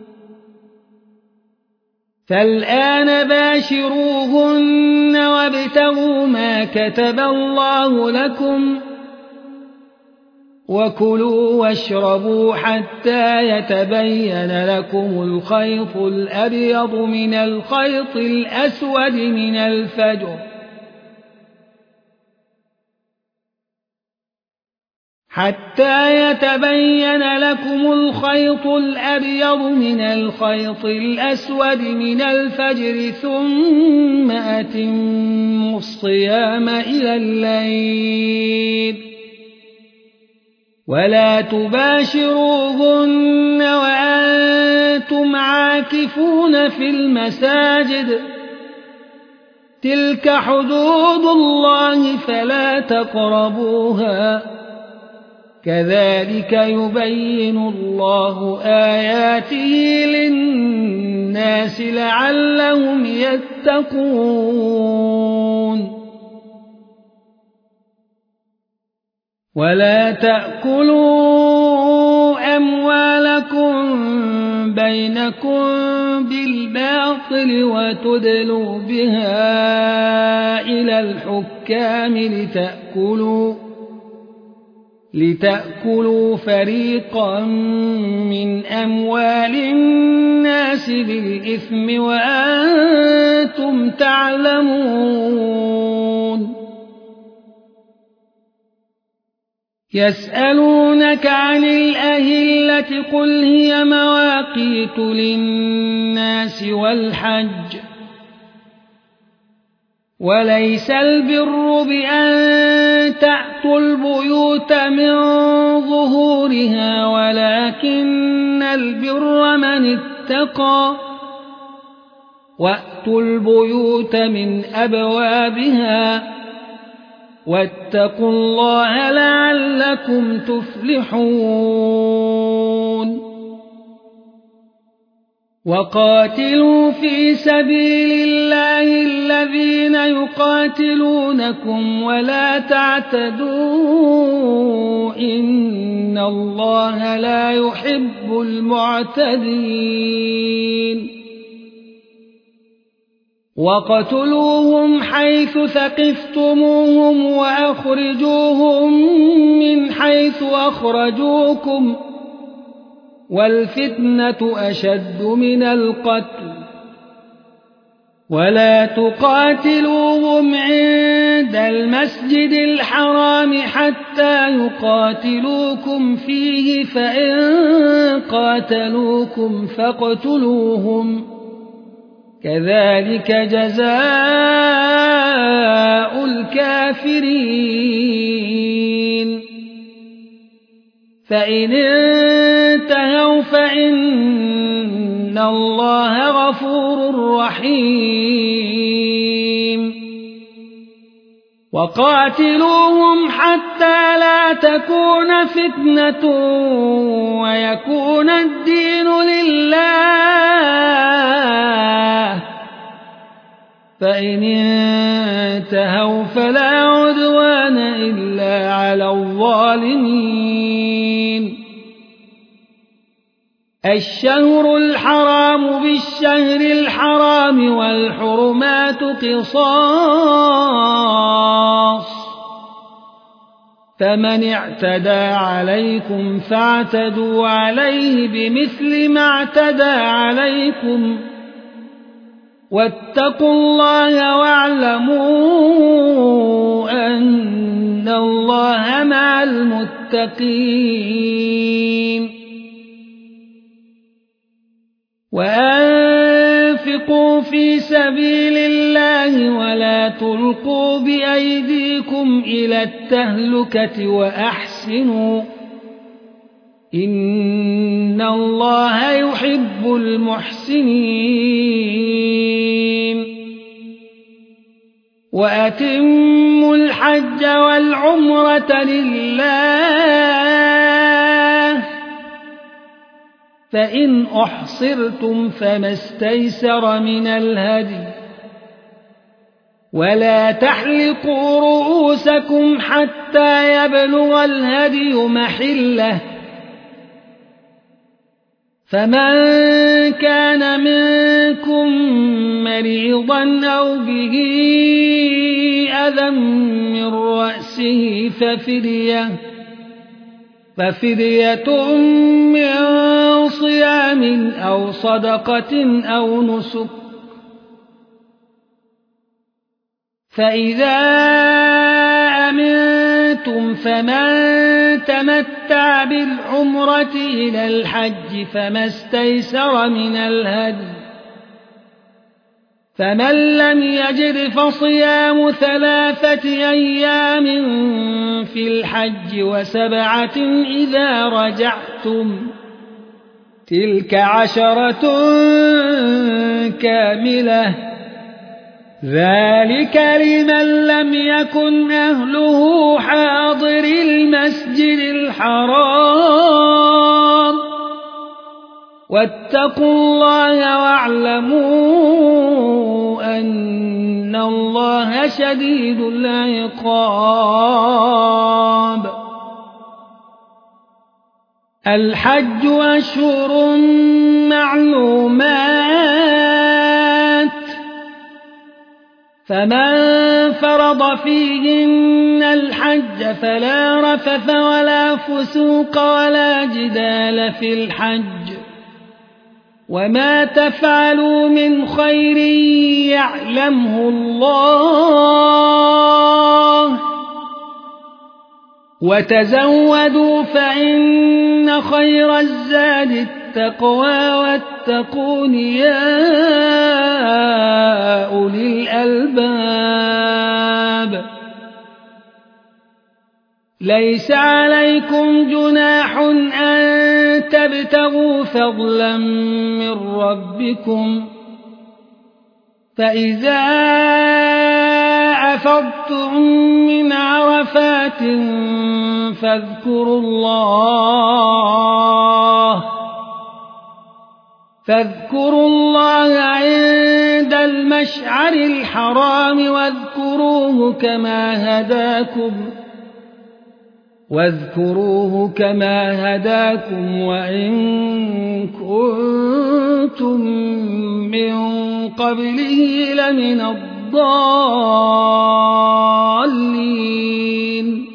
فالآن باشروهن وابتغوا ما كتب الله لكم وكلوا واشربوا حتى يتبين لكم الخيط الأبيض من الخيط الأسود من الفجر ثم أتموا الصيام إلى الليل ولا تباشروهن وأنتم عاكفون في المساجد تلك حدود الله فلا تقربوها كذلك يبين الله آياته للناس لعلهم يتقون ولا تأكلوا أموالكم بينكم بالباطل وتدلوا بها إلى الحكام لتأكلوا فريقا من أموال الناس بالإثم وأنتم تعلمون يسألونك عن الأهلة قل هي مواقيت للناس والحج وليس البر بأن تأتوا البيوت من ظهورها ولكن البر من اتقى وأتوا البيوت من أبوابها واتقوا الله لعلكم تفلحون وقاتلوا في سبيل الله الذين يقاتلونكم ولا تعتدوا إن الله لا يحب المعتدين وقتلوهم حيث ثقفتموهم وأخرجوهم من حيث أخرجوكم والفتنة أشد من القتل ولا تقاتلوهم عند عند المسجد الحرام حتى يقاتلوكم فيه فإن قاتلوكم فاقتلوهم كذلك جزاء الكافرين فإن انتهوا فإن الله غفور رحيم وقاتلوهم حتى لا تكون فتنة ويكون الدين لله فإن انتهوا فلا عدوان إلا على الظالمين الشهر الحرام بالشهر الحرام والحرمات قصاص فمن اعتدى عليكم فاعتدوا عليه بمثل ما اعتدى عليكم واتقوا الله واعلموا أن الله مع المتقين وأنفقوا في سبيل الله ولا تلقوا بأيديكم إلى التهلكة وأحسنوا إن الله يحب المحسنين وأتموا الحج والعمرة لله فإن أحصرتم فما استيسر من الهدي ولا تحلقوا رؤوسكم حتى يبلغ الهدي محله فمن كان منكم مريضا أو به أذى من رأسه ففدية من صيام أو صدقة أو نسك فإذا أمنتم فمن تمتع بالعمرة إلى الحج فما استيسر من الهدي فمن لم يجد فصيام 3 أيام في الحج و7 إذا رجعتم تلك 10 كاملة ذلك لمن لم يكن أهله حاضر المسجد الحرام واتقوا الله واعلموا أن الله شديد العقاب الحج أشهر معلومات فمن فرض فيهن الحج فلا رفث ولا فسوق ولا جدال في الحج وما تفعلوا من خير يعلمه الله وتزودوا فإن خير الزاد التقوى واتقون يا أولي الألباب ليس عليكم جناح أن تبتغوا فضلا من ربكم فإذا أفضتم من عرفات فاذكروا الله عند المشعر الحرام واذكروه كما هداكم وإن كنتم من قبله لمن الضالين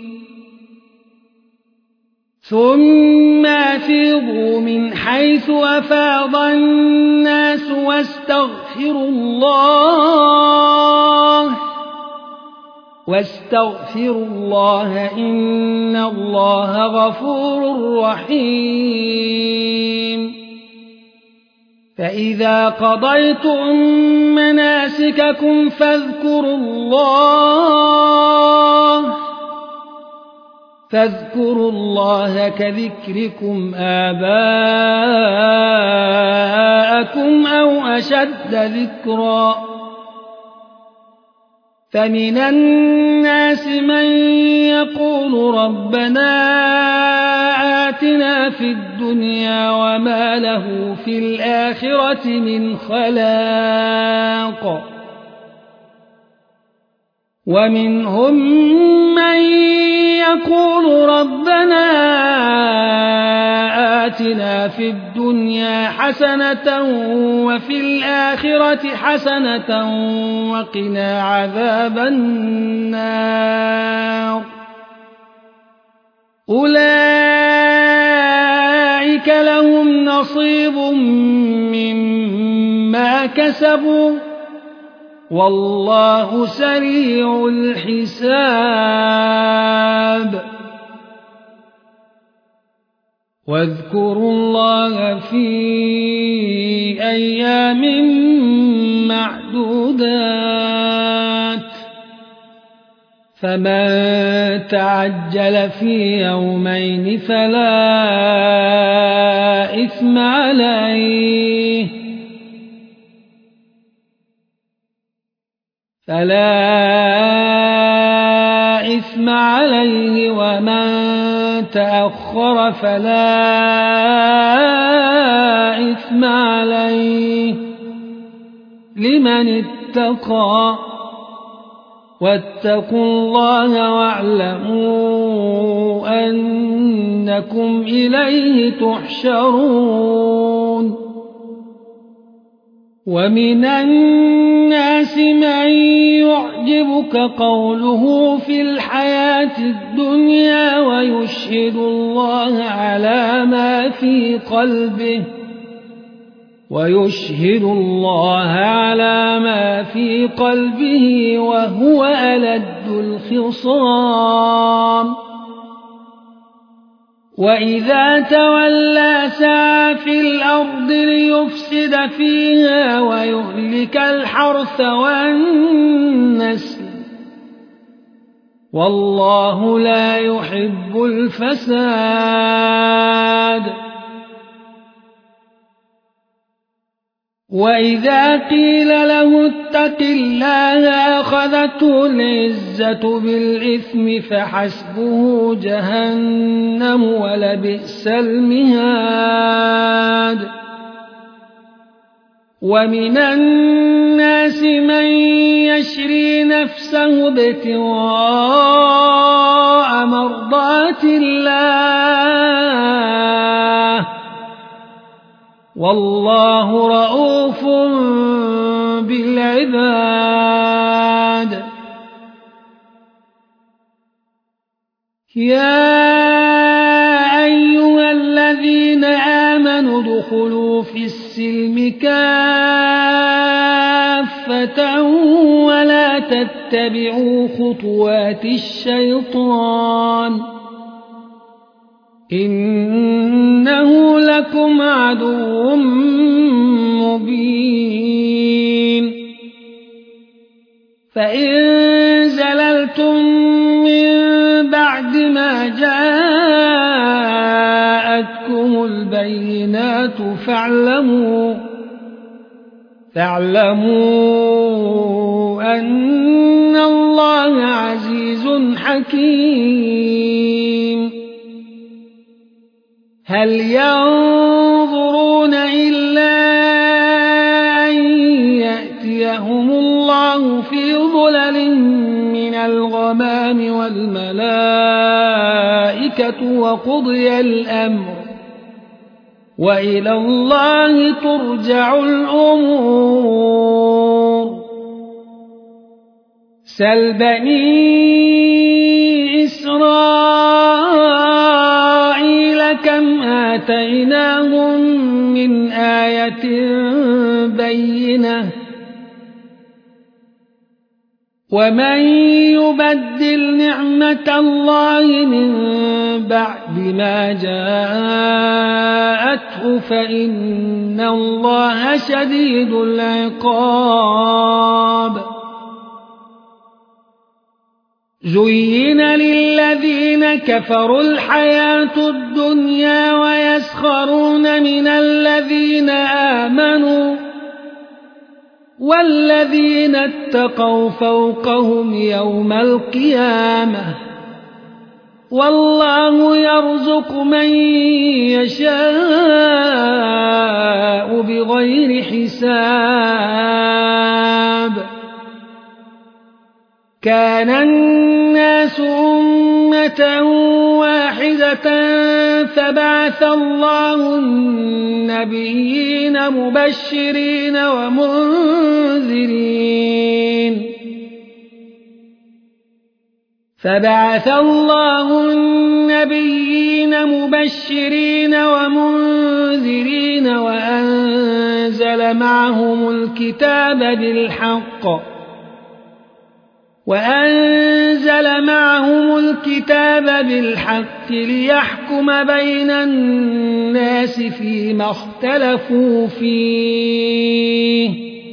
ثم أفيضوا من حيث أفاض الناس واستغفروا الله واستغفروا الله إن الله غفور رحيم فإذا قضيتم مناسككم فاذكروا الله كذكركم آباءكم أو أشد ذكرا فمن الناس من يقول ربنا آتنا في الدنيا وما له في الآخرة من خلاق ومنهم من يقول ربنا آتنا في الدنيا حسنة وفي الآخرة حسنة وقنا عذاب النار أولئك لهم نصيب مما كسبوا والله سريع الحساب واذكروا الله في أيام معدودات فمن تعجل في يومين فلا إثم عليه ومن تأخر فلا إثم عليه لمن اتقى واتقوا الله واعلموا أنكم إليه تحشرون ومن الناس من يعجبك قوله في الحياة الدنيا ويشهد الله على ما في قلبه وهو ألد الخصام وإذا تولى سعى في الأرض ليفسد فيها ويهلك الحرث والنسل والله لا يحب الفساد وإذا قيل له اتق الله أخذته العزة بالإثم فحسبه جهنم ولبئس المهاد ومن الناس من يشري نفسه ابتغاء مرضات الله والله رءوف بالعباد يا أيها الذين آمنوا ادخلوا في السلم كافة ولا تتبعوا خطوات الشيطان إنه لكم عدو مبين فإن زللتم من بعد ما جاءتكم البينات فاعلموا أن الله عزيز حكيم هل ينظرون إلا أن يأتيهم الله في ظلل من الغمام والملائكة وقضي الأمر وإلى الله ترجع الأمور سل بني إسرائيل كم آتيناهم من آية بينة ومن يبدل نعمة الله من بعد ما جاءته فإن الله شديد العقاب زين للذين كفروا الحياة الدنيا ويسخرون من الذين آمنوا والذين اتقوا فوقهم يوم القيامة والله يرزق من يشاء بغير حساب كان الناس أمة واحدة فبعث الله النبيين مبشرين ومنذرين وأنزل معهم الكتاب بالحق ليحكم بين الناس فيما اختلفوا فيه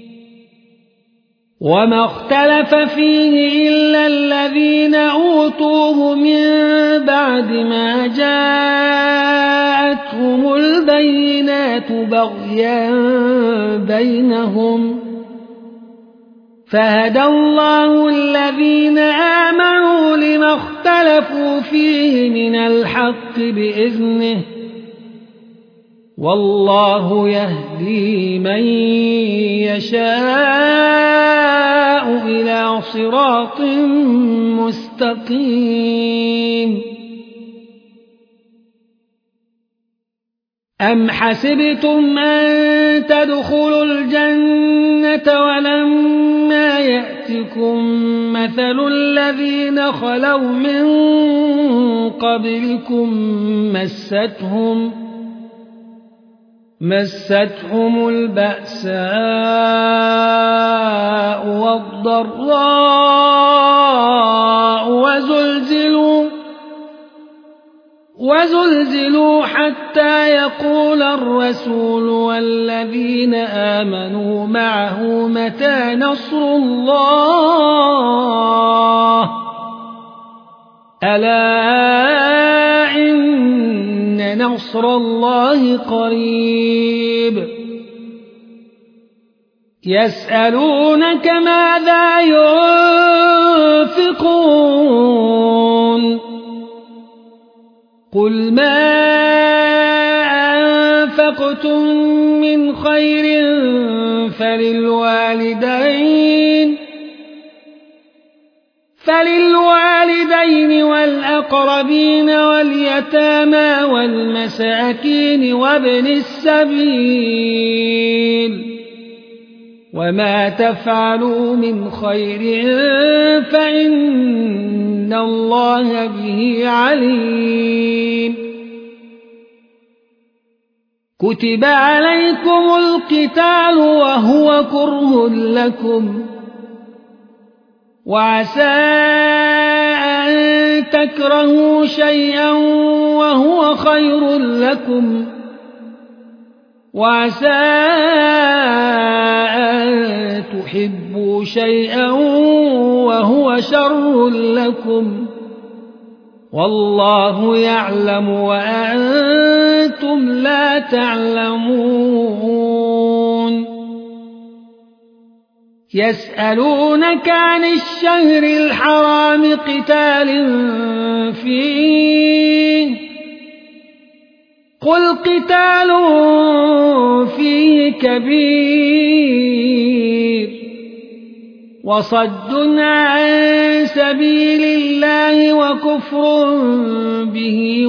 وما اختلف فيه إلا الذين أوتوه من بعد ما جاءتهم البينات بغيا بينهم فهدى الله الذين آمنوا لما اختلفوا فيه من الحق بإذنه والله يهدي من يشاء إلى صراط مستقيم أم حسبتم أن تدخلوا الجنة ولما يأتكم مثل الذين خلوا من قبلكم مستهم البأساء والضراء وزلزلوا حتى يقول الرسول والذين آمنوا معه متى نصر الله ألا إن نصر الله قريب يسألونك ماذا ينفقون قل ما أنفقتم من خير فللوالدين والأقربين واليتامى والمساكين وابن السبيل وما تفعلوا من خير فإن الله به عليم كتب عليكم القتال وهو كره لكم وعسى أن تكرهوا شيئا وهو خير لكم وعسى أن تحبوا شيئا وهو شر لكم والله يعلم وأنتم لا تعلمون يسألونك عن الشهر الحرام قتال فيه قل قتال فيه كبير وصد عن سبيل الله وكفر به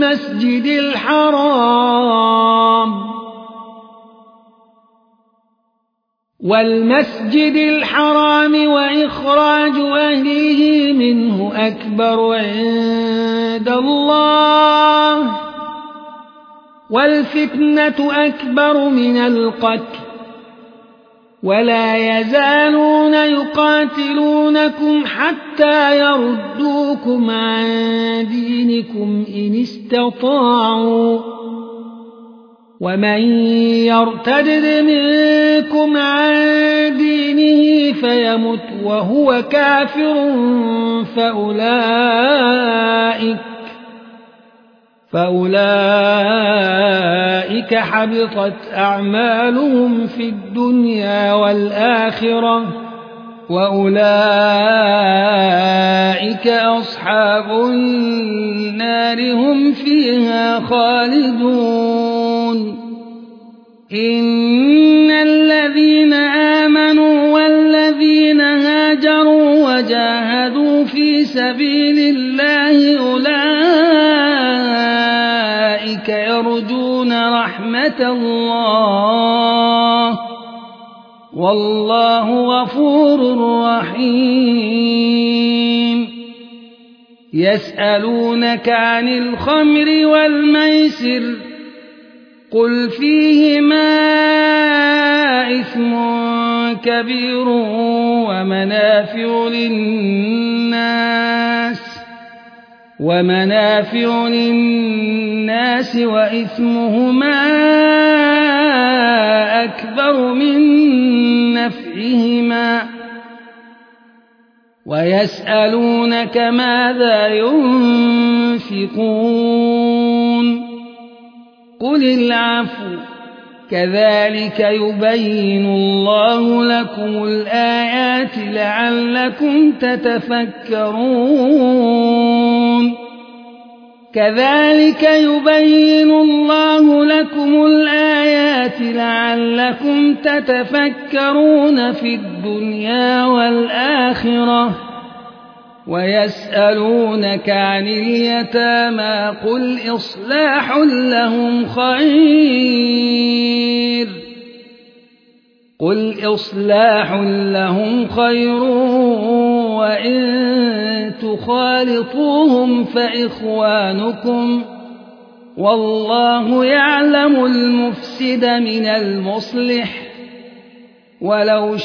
والمسجد الحرام وإخراج أهله منه أكبر عند الله والفتنة أكبر من القتل ولا يزالون يقاتلونكم حتى يردوكم عن دينكم إن استطاعوا ومن يرتد منكم عن دينه فيمت وهو كافر فأولئك حبطت أعمالهم في الدنيا والآخرة وأولئك أصحاب النار هم فيها خالدون إن الذين آمنوا والذين هاجروا وجاهدوا في سبيل الله أولئك يرجون رحمة الله والله غفور رحيم يسألونك عن الخمر والميسر قل فيهما إثم كبير ومنافع للناس وإثمهما أكبر من نفعهما ويسألونك ماذا ينفقون قل العفو كذلك يبين الله لكم الآيات لعلكم تتفكرون كذلك يبين الله لكم الآيات لعلكم تتفكرون في الدنيا والآخرة ويسألونك عن اليتامى قل إصلاح لهم خير وإن تخالطوهم فإخوانكم والله يعلم المفسد من المصلح ولو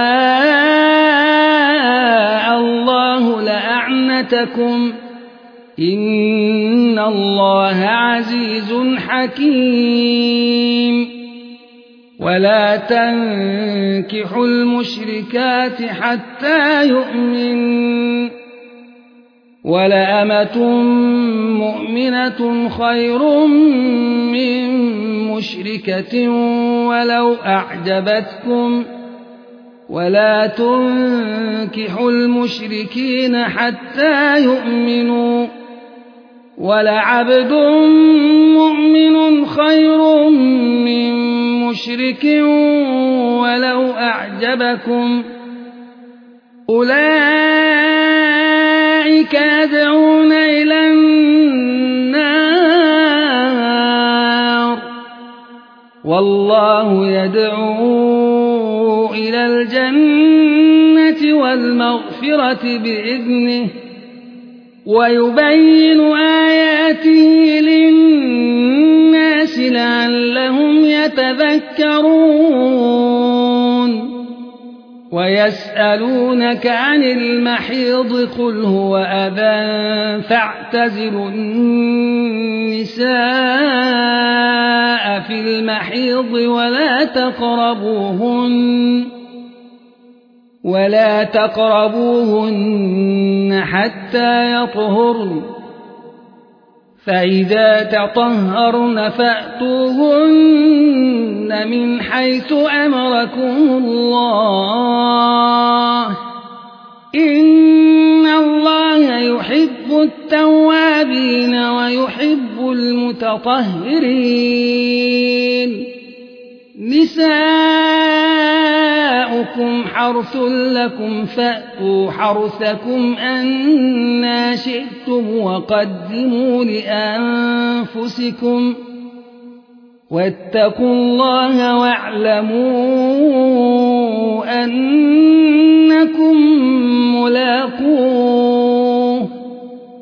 شاء الله لأعنتكم إن الله عزيز حكيم ولا تنكحوا المشركات حتى يؤمنوا ولأمة مؤمنة خير من مشركة ولو أعجبتكم ولا تنكحوا المشركين حتى يؤمنوا ولعبد مؤمن خير من مشرك ولو أعجبكم أولئك يدعون إلى النار والله يدعو إلى الجنة والمغفرة بإذنه ويبين آياته للناس لعلهم يتذكرون ويسألونك عن المحيض قل هو أذى فاعتزلوا النساء في المحيض ولا تقربوهن حتى يطهرن فإذا تطهرن فأتوهن من حيث أمركم الله إن الله يحب التوابين ويحب المتطهرين نساؤكم حرث لكم فأتوا حرثكم أنى شئتم وقدموا لأنفسكم واتقوا الله واعلموا أنكم ملاقوه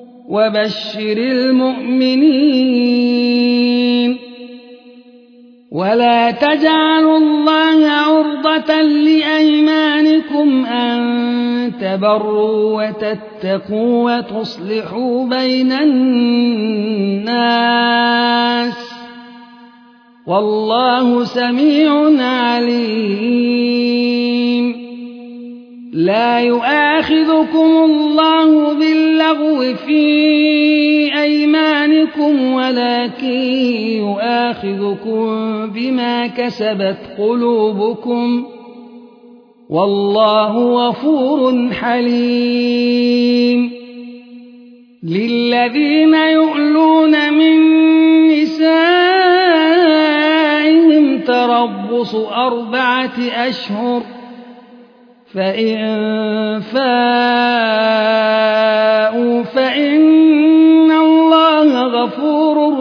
وبشر المؤمنين ولا تجعلوا الله عرضة لأيمانكم أن تبروا وتتقوا وتصلحوا بين الناس والله سميع عليم لا يؤاخذكم الله باللغو في أيمانكم ولكن يؤاخذكم بما كسبت قلوبكم والله غفور حليم للذين يؤلون من نسائهم تربص 4 أشهر فإن فاءوا فإن الله غفور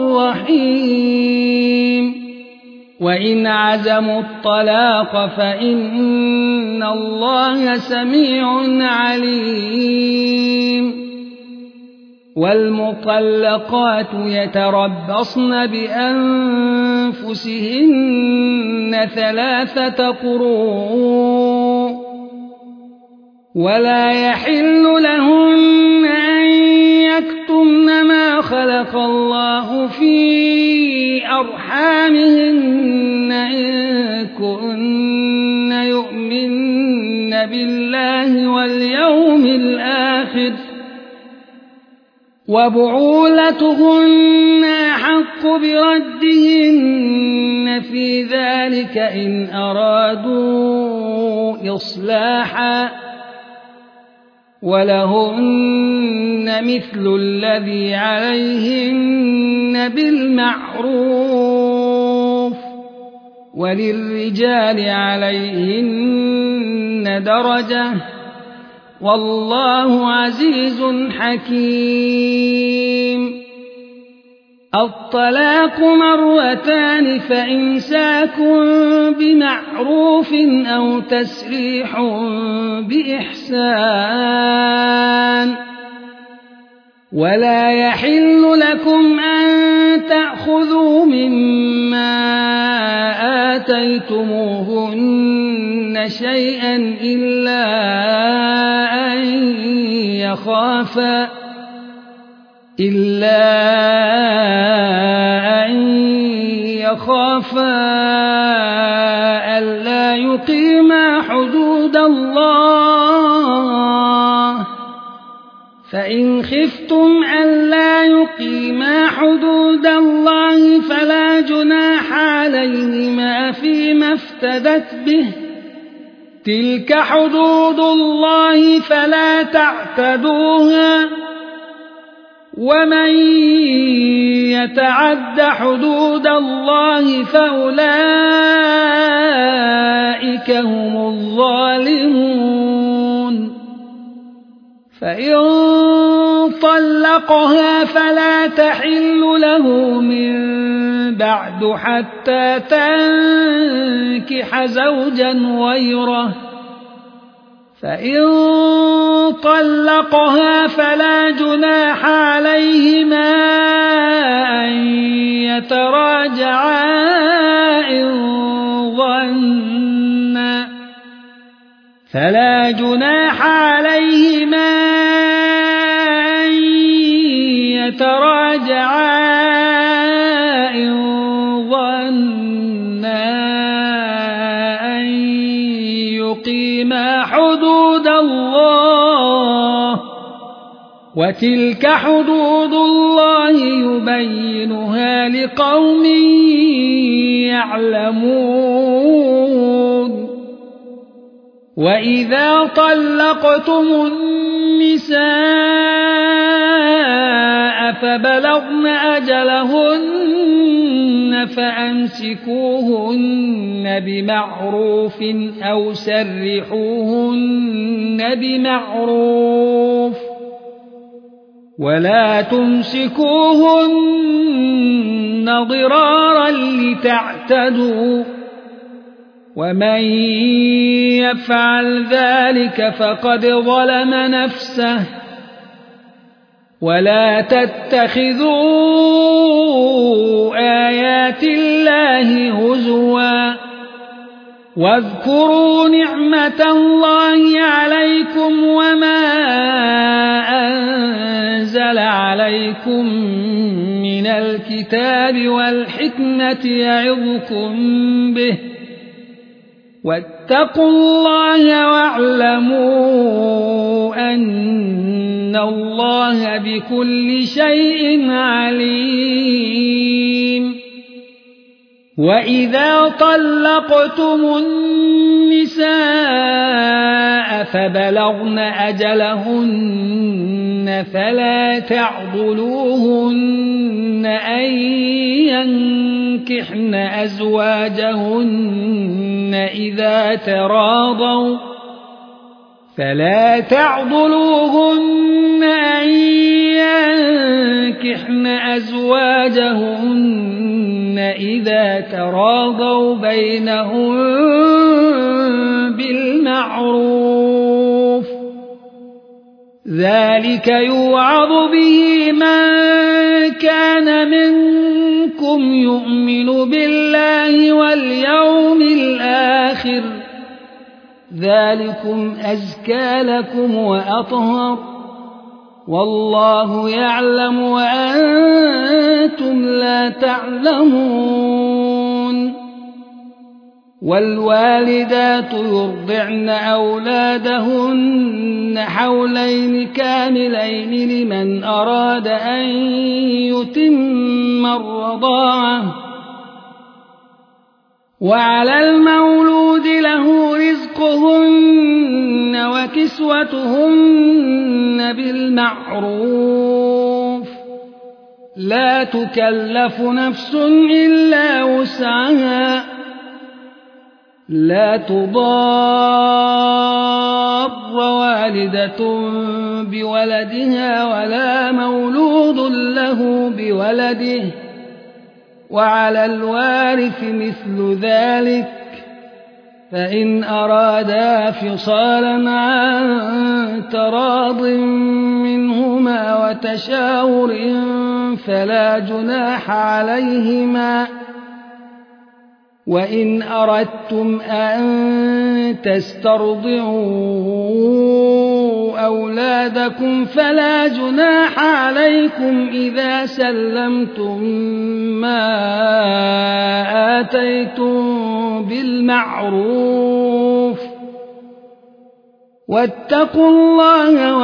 رحيم وإن عزموا الطلاق فإن الله سميع عليم والمطلقات يتربصن بأنفسهن 3 قروء ولا يحل لهن أن يكتمن ما خلق الله في أرحامهن إن كن يؤمن بالله واليوم الآخر وبعولتهن أحق بردهن في ذلك إن أرادوا إصلاحا ولهن مثل الذي عليهن بالمعروف وللرجال عليهن درجة والله عزيز حكيم الطلاق 2 فإمساك بمعروف أو تسريح بإحسان ولا يحل لكم أن تأخذوا مما آتيتموهن شيئا إلا أن يخافا ألا يقيما حدود الله فإن خفتم ألا يقيما حدود الله فلا جناح عليهما فيما افتدت به تلك حدود الله فلا تعتدوها ومن يتعد حدود الله فأولئك هم الظالمون فإن طلقها فلا تحل له من بعد حتى تنكح زوجا غيره فإن طلقها فلا جناح عليهما أن يتراجعا إن ظنا أن يقيما حدود الله وتلك حدود الله يبينها لقوم يعلمون وإذا طلقتم النساء فبلغن أجلهن فأمسكوهن بمعروف أو سرحوهن بمعروف ولا تمسكوهن ضرارا لتعتدوا ومن يفعل ذلك فقد ظلم نفسه ولا تتخذوا آيات الله هزوا واذكروا نعمة الله عليكم وما أنزل عليكم من الكتاب والحكمة يعظكم به واتقوا الله واعلموا أن الله بكل شيء عليم وإذا طلقتم النساء فبلغن أجلهن فلا تعضلوهن أن ينكحن أزواجهن إذا تراضوا بينهم بالمعروف ذلك يوعظ به من كان منكم يؤمن بالله واليوم الآخر ذلكم أزكى لكم وأطهر والله يعلم وأنتم لا تعلمون والوالدات يرضعن أولادهن حولين كاملين لمن أراد أن يتم الرضاعة وعلى المولود له رزقهن وكسوتهن بالمعروف لا تكلف نفس إلا وسعها لا تضار والدة بولدها ولا مولود له بولده وعلى الوارث مثل ذلك فإن أرادا فصالا عن تراض منهما وتشاور فلا جناح عليهما وإن أردتم أن تسترضعوا أولادكم فلا جناح عليكم إذا سلمتم ما آتيتم بالمعروف واتقوا الله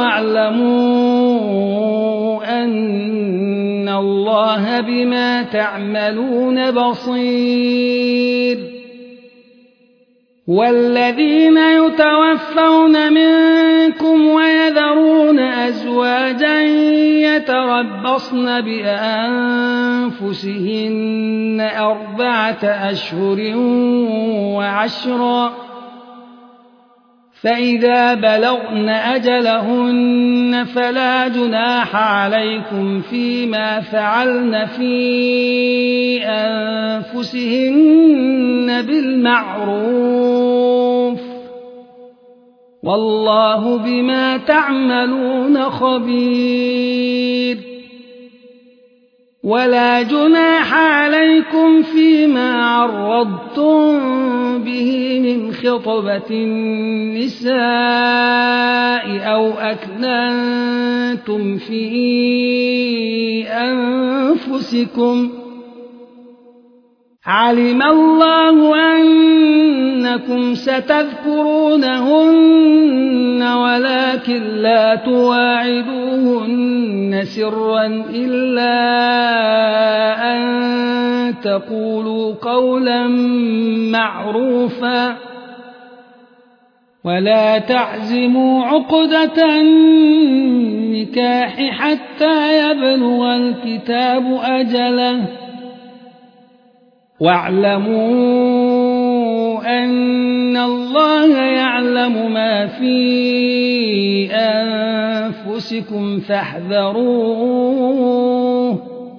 واعلموا أن الله بما تعملون بصير والذين يتوفون منكم ويذرون أزواجا يتربصن بأنفسهن 4 أشهر وعشرا فإذا بلغن أجلهن فلا جناح عليكم فيما فعلن في أنفسهن بالمعروف والله بما تعملون خبير ولا جناح عليكم فيما عرضتم به من خطبة النساء أو أكننتم في أنفسكم علم الله أنكم ستذكرونهن ولكن لا تواعدوهن سرا إلا أن تقولوا قولا معروفا ولا تعزموا عقدة النكاح حتى يبلغ الكتاب أجله واعلموا أن الله يعلم ما في أنفسكم فاحذروه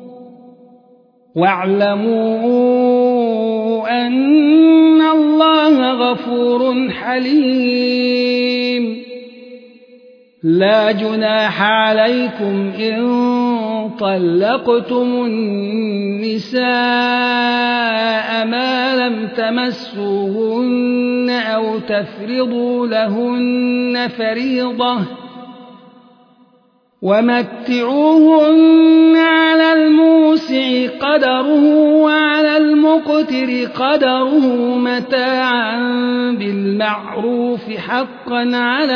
واعلموا أن الله غفور حليم لا جناح عليكم إن طلقتم النساء ما لم تمسوهن أو تفرضوا لهن فريضة ومتعوهن على الموسع قدره وعلى المقتر قدره متاعا بالمعروف حقا على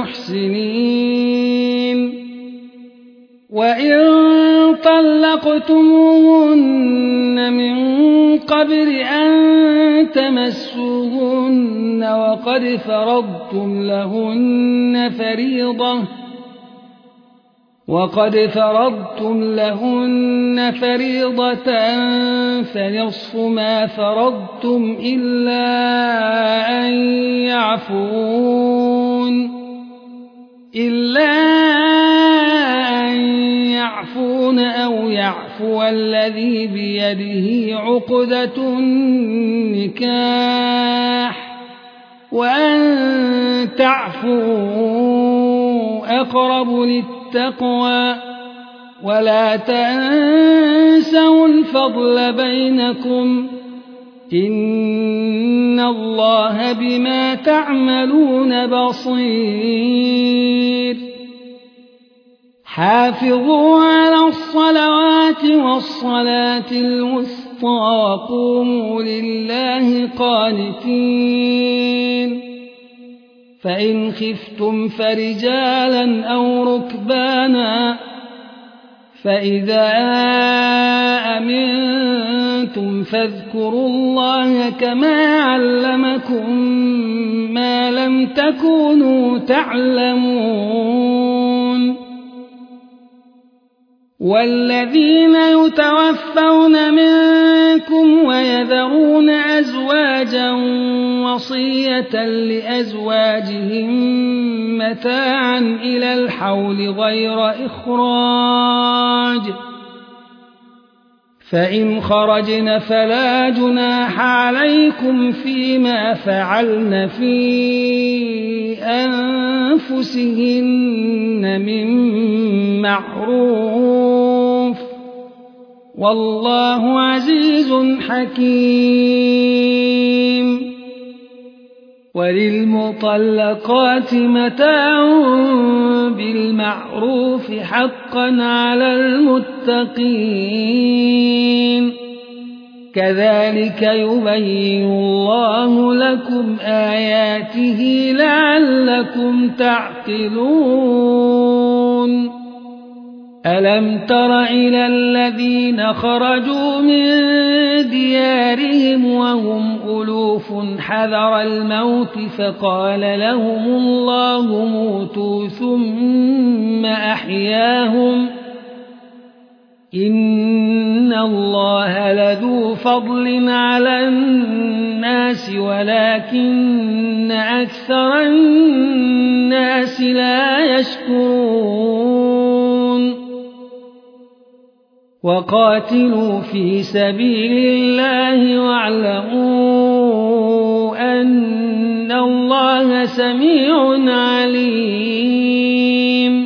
المحسنين وإن طلقتموهن من قبل أن تمسوهن وقد فرضتم لهن فريضة فنصف ما فرضتم إلا أن يعفون أو يعفو الذي بيده عقدة النكاح وأن تعفوا أقرب للتقوى ولا تنسوا الفضل بينكم إن الله بما تعملون بصير حافظوا على الصلوات والصلاة الوسطى وقوموا لله قانتين فإن خفتم فرجالا أو ركبانا فإذا أمنتم فاذكروا الله كما علمكم ما لم تكونوا تعلمون والذين يتوفون منكم ويذرون أزواجا وصية لأزواجهم متاعا إلى الحول غير إخراج فإن خرجن فلا جناح عليكم فيما فعلن في أنفسهن من معروف والله عزيز حكيم وللمطلقات متاع بالمعروف حقا على المتقين كذلك يبين الله لكم آياته لعلكم تعقلون ألم تر إلى الذين خرجوا من ديارهم وهم ألوف حذر الموت فقال لهم الله موتوا ثم أحياهم إن الله لذو فضل على الناس ولكن أكثر الناس لا يشكرون وقاتلوا في سبيل الله واعلموا أن الله سميع عليم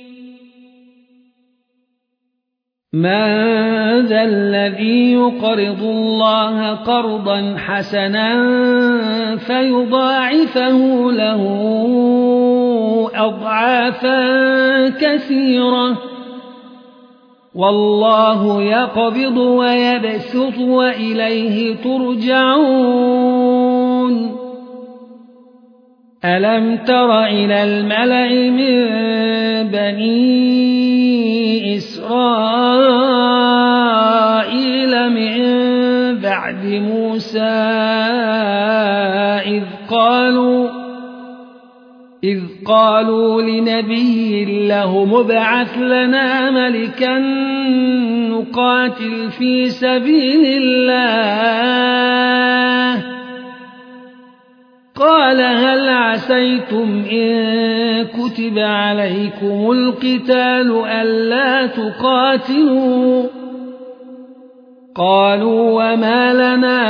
من ذا الذي يقرض الله قرضا حسنا فيضاعفه له أضعافا كثيرة والله يقبض ويبسط وإليه ترجعون ألم تر إلى الملأ من بني إسرائيل من بعد موسى إذ قالوا لنبي له ابعث لنا ملكا نقاتل في سبيل الله قال هل عسيتم إن كتب عليكم القتال ألا تقاتلوا قالوا وما لنا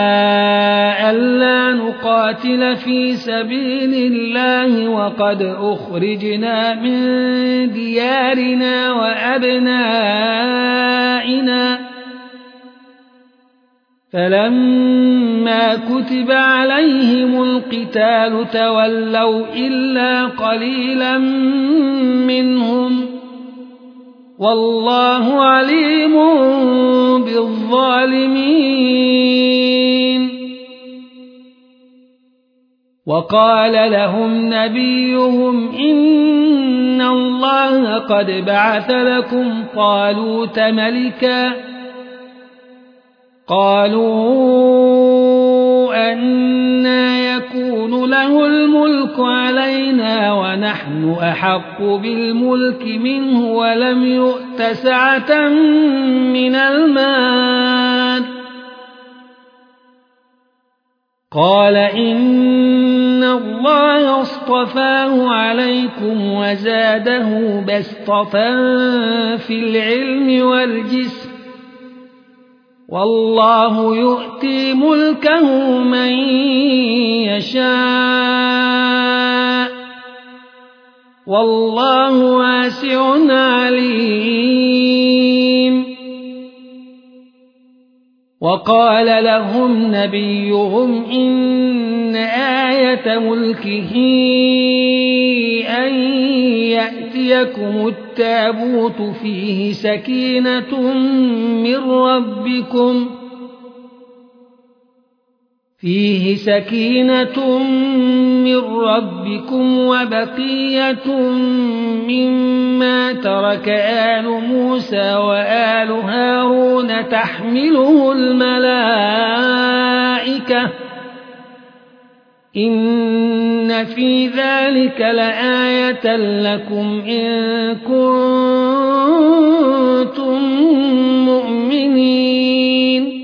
ألا نقاتل في سبيل الله وقد أخرجنا من ديارنا وأبنائنا فلما كتب عليهم القتال تولوا إلا قليلا منهم والله عليم بالظالمين وقال لهم نبيهم إن الله قد بعث لكم طالوت ملكا قالوا أنى يكون له الملك علينا ونحن أحق بالملك منه ولم يؤت سعة من المال قال إن الله اصطفاه عليكم وزاده بسطة في العلم والجسم والله يؤتي ملكه من يشاء والله واسع عليم وقال لهم نبيهم إن آية ملكه أن يأتيكم التابوت فيه سكينة من ربكم وبقية مما ترك آل موسى وآل هارون تحمله الملائكة إن في ذلك لآية لكم إن كنتم مؤمنين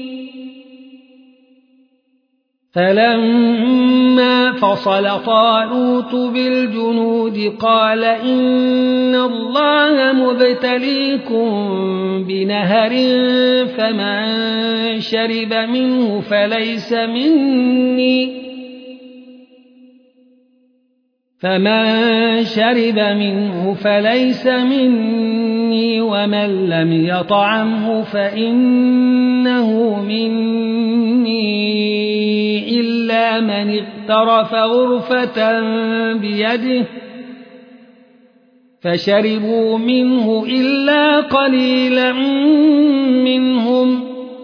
فلما فصل طالوت بالجنود قال إن الله مبتليكم بنهر فمن شرب منه فليس مني ومن لم يطعمه فإنه مني إلا من اغترف غرفة بيده فشربوا منه إلا قليلا منهم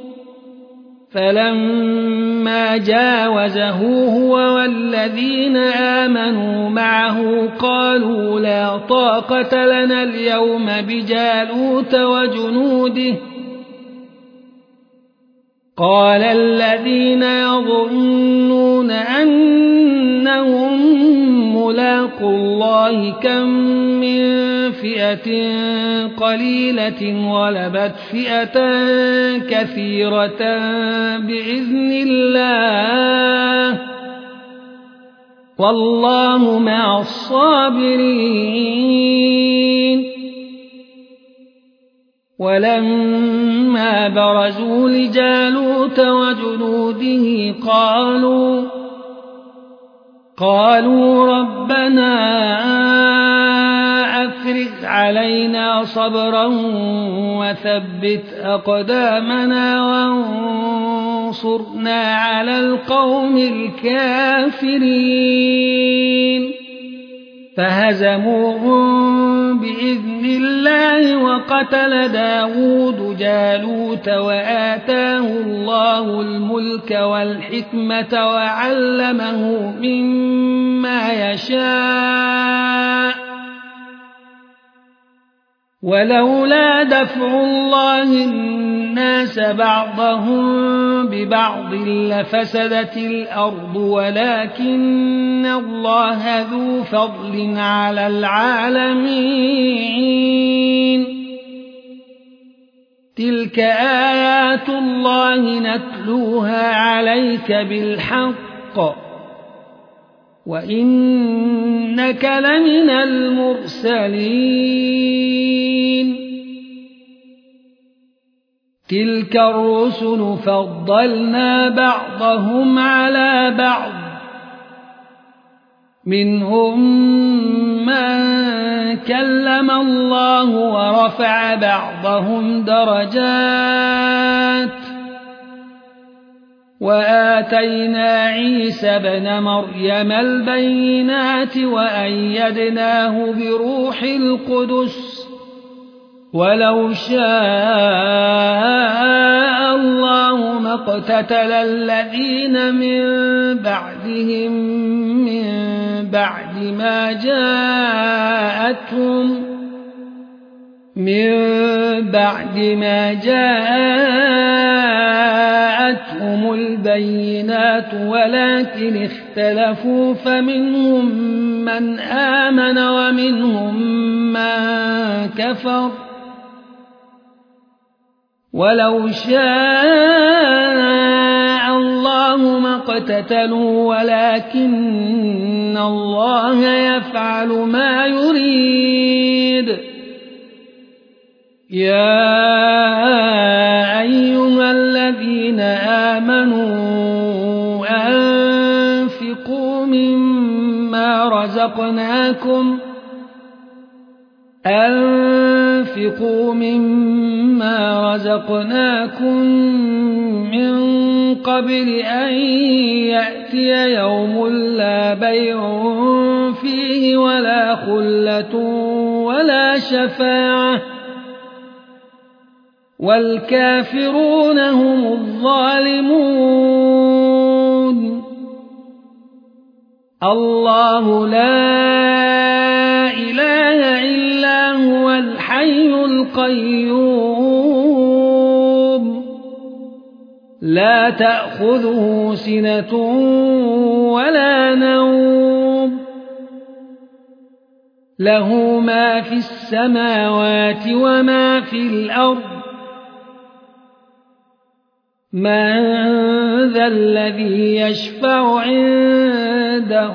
فلما جاوزه هو والذين آمنوا معه قالوا لا طاقة لنا اليوم بجالوت وجنوده قال الذين يظنون أنهم ملاقو الله كم من فئة قليلة غلبت فئة كثيرة بإذن الله والله مع الصابرين ولما برزوا لجالوت وجنوده قالوا ربنا أفرغ علينا صبرا وثبت أقدامنا وانصرنا على القوم الكافرين فهزموهم بإذن الله وقتل داود جالوت وآتاه الله الملك والحكمة وعلمه مما يشاء ولولا دفع الله الناس بعضهم ببعض لفسدت الأرض ولكن الله ذو فضل على العالمين تلك آيات الله نتلوها عليك بالحق وإنك لمن المرسلين تلك الرسل فضلنا بعضهم على بعض منهم من كلم الله ورفع بعضهم درجات وآتينا عيسى ابن مريم البينات وأيدناه بروح القدس ولو شاء الله ما اقتتل الذين من بعدهم من بعد ما جاءتهم البينات ولكن اختلفوا فمنهم من آمن ومنهم من كفر ولو شاء الله ما اقتتلوا ولكن الله يفعل ما يريد يا أيها الذين آمنوا أنفقوا مما رزقناكم من قبل أن يأتي يوم لا بيع فيه ولا خلة ولا شفاعة والكافرون هم الظالمون الله لا إله إلا هو الحي القيوم لا تأخذه سنة ولا نوم له ما في السماوات وما في الأرض من ذا الذي يشفع عنده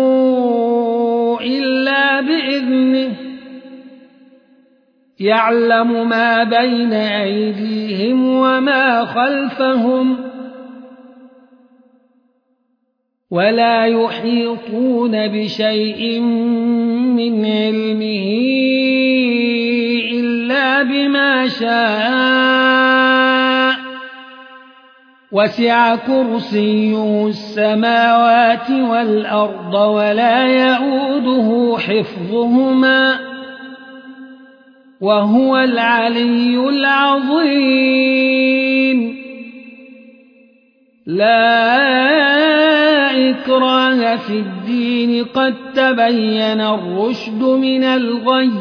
إلا بإذنه يعلم ما بين أيديهم وما خلفهم ولا يحيطون بشيء من علمه إلا بما شاء وسع كرسيه السماوات والأرض ولا يئوده حفظهما وهو العلي العظيم لا إكراه في الدين قد تبين الرشد من الغي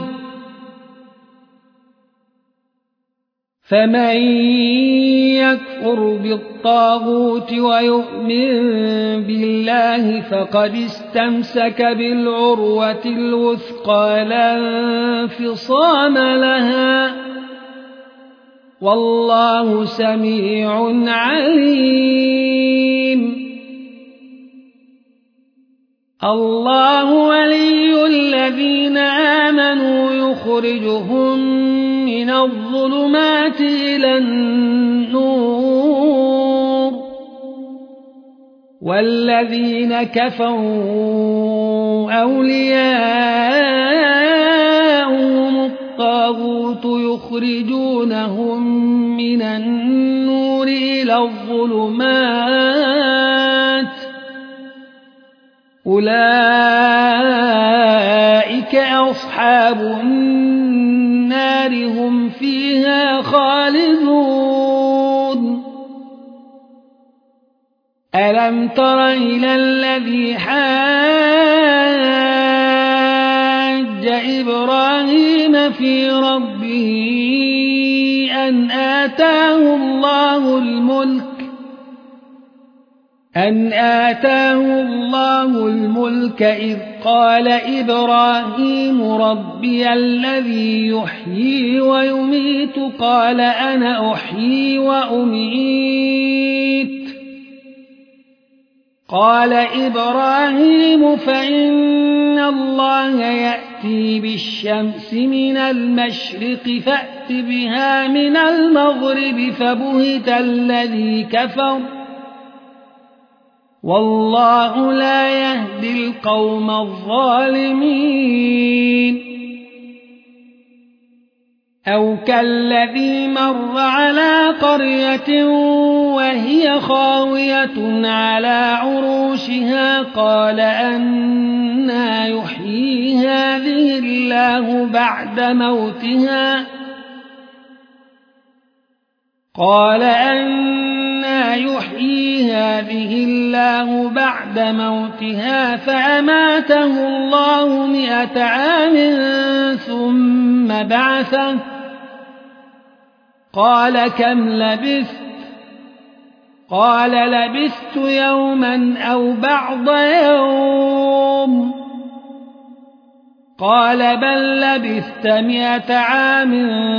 فمن يكفر بالطاغوت ويؤمن بالله فقد استمسك بالعروة الوثقى لا انفصام لها والله سميع عليم الله ولي الذين آمنوا يخرجهم من الظلمات إلى النور والذين كفروا أولياءهم الطاغوت يخرجونهم من النور إلى الظلمات أولئك أصحاب النار هم فيها خالدون ألم تر إلى الذي حاج إبراهيم في ربه أن آتاه الله الملك إذ قال إبراهيم ربي الذي يحيي ويميت قال أنا أحيي وأميت قال إبراهيم فإن الله يأتي يأتي بالشمس من المشرق فأت بها من المغرب فبهت الذي كفر والله لا يهدي القوم الظالمين أو كالذي مر على قرية وهي خاوية على عروشها قال أنى يحيي هذه الله بعد موتها فأماته الله 100 عام ثم بعثه قال كم لبثت قال لبثت يوما أو بعض يوم قال بل لبثت 100 عام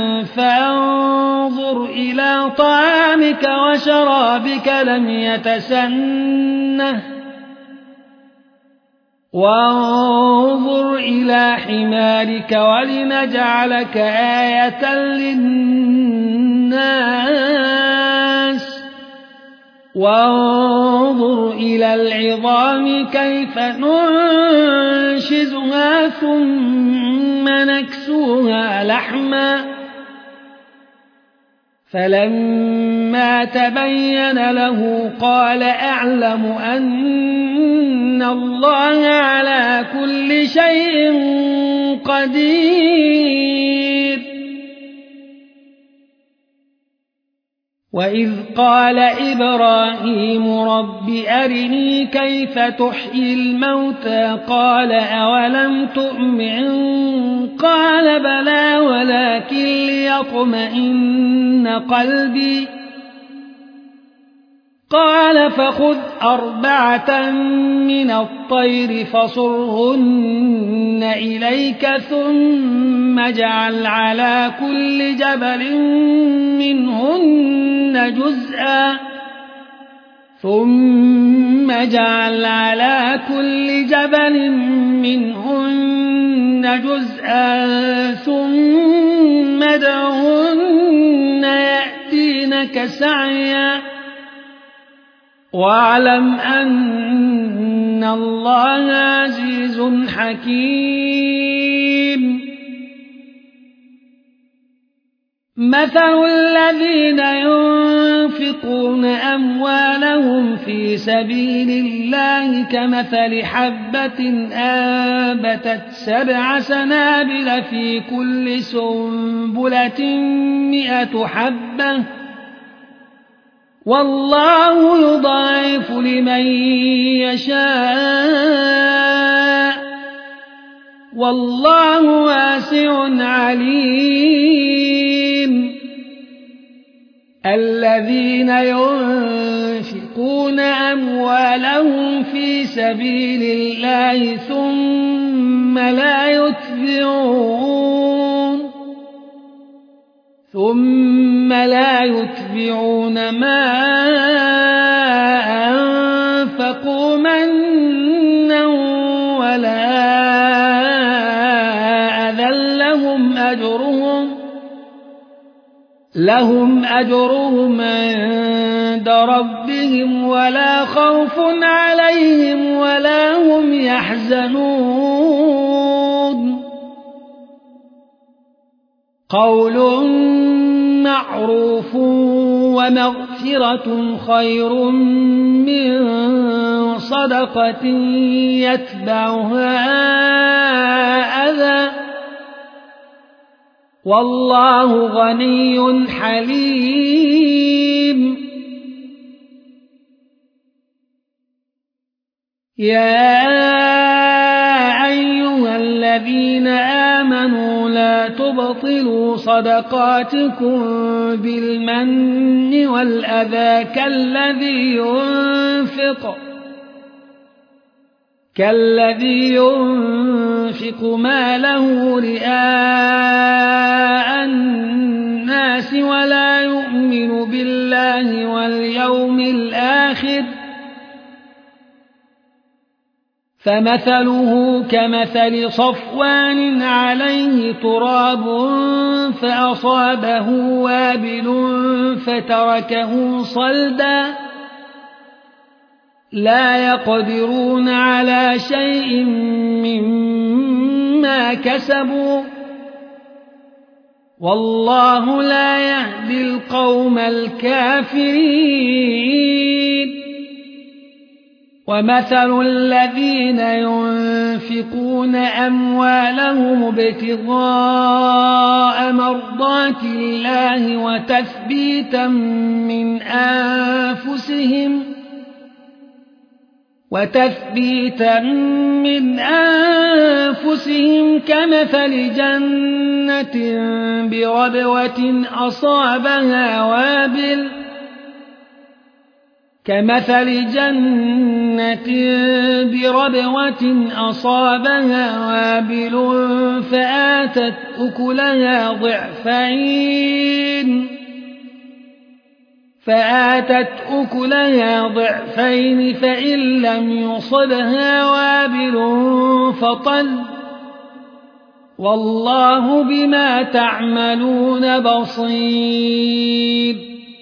فانظر إلى طعامك وشرابك لم يتسنه وانظر إلى حمارك ولنجعلك آية للناس وانظر إلى العظام كيف ننشزها ثم نكسوها لحما فلما تبين له قال أعلم أن الله على كل شيء قدير وإذ قال إبراهيم رب أرني كيف تحيي الموتى قال أولم تؤمن قال بلى ولكن ليطمئن قلبي قال فخذ 4 من الطير فصرهن إليك ثم اجعل على كل جبل منهن جزءا ثم ادعهن يأتينك سعيا واعلم أن الله عزيز حكيم مثل الذين ينفقون أموالهم في سبيل الله كمثل حبة أنبتت 7 سنابل في كل سنبلة 100 حبة والله يضاعف لمن يشاء والله واسع عليم الذين ينفقون أموالهم في سبيل الله ثم لا يتبعون ما أنفقوا منا ولا أذى لهم أجرهم عند ربهم ولا خوف عليهم ولا هم يحزنون قول معروف ومغفرة خير من صدقة يتبعها أذى والله غني حليم يا أيها الذين آمنوا لا تبطلوا صدقاتكم بالمن والأذى كالذي ينفق ماله رئاء الناس ولا يؤمن بالله واليوم الآخر فمثله كمثل صفوان عليه تراب فأصابه وابل فتركه صلدا لا يقدرون على شيء مما كسبوا والله لا يهدي القوم الكافرين ومثل الذين ينفقون أموالهم ابتغاء مرضات الله وتثبيتا من أنفسهم كمثل جنة بربوة أصابها وابل فآتت أكلها ضعفين فإن لم يصبها وابل فطل والله بما تعملون بصير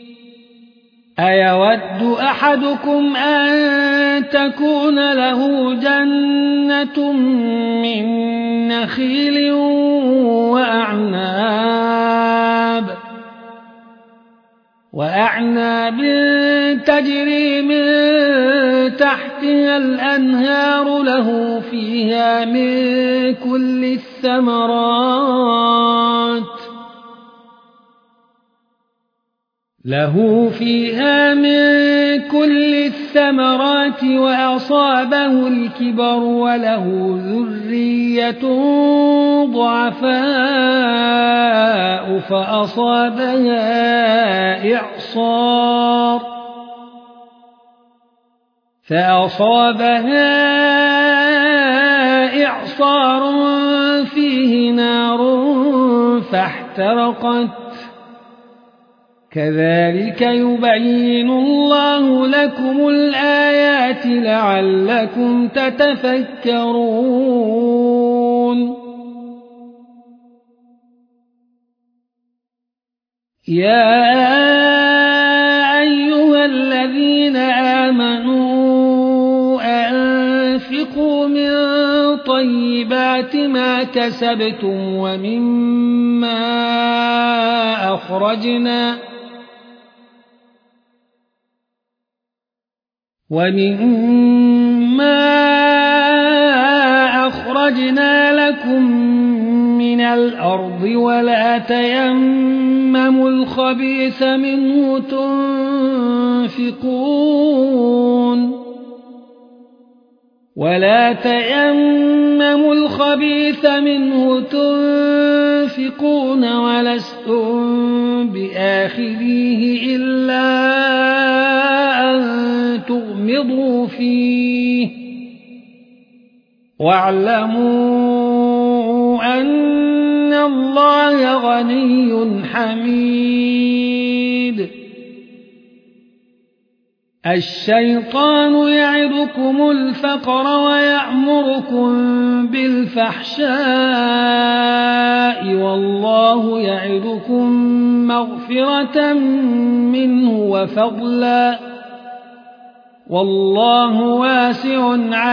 أيود أحدكم أن تكون له جنة من نخيل وأعناب تجري من تحتها الأنهار له فيها من كل الثمرات وأصابه الكبر وله ذرية ضعفاء فأصابها إعصار فيه نار فاحترقت كذلك يبين الله لكم الآيات لعلكم تتفكرون يا أيها الذين آمنوا أنفقوا من طيبات ما كسبتم ومما أخرجنا لكم من الأرض ولا تيمموا الخبيث منه تنفقون ولستم بآخذيه إلا أن تغمضوا فيه واعلموا أن الله غني حميد الشيطان يعدكم الفقر ويأمركم بالفحشاء والله يعدكم مغفرة منه وفضلا والله واسع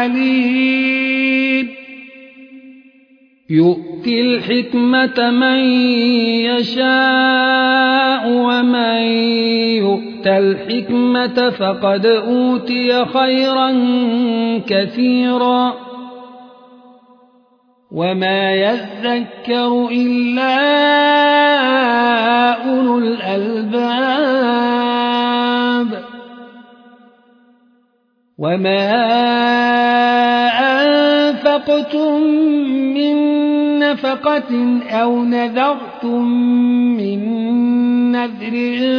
عليم يؤتي الحكمة من يشاء ومن يؤت الحكمة فقد أوتي خيرا كثيرا وما يذكر إلا أولو الألباب وما أنفقتم من نفقة أو نذرتم من نذر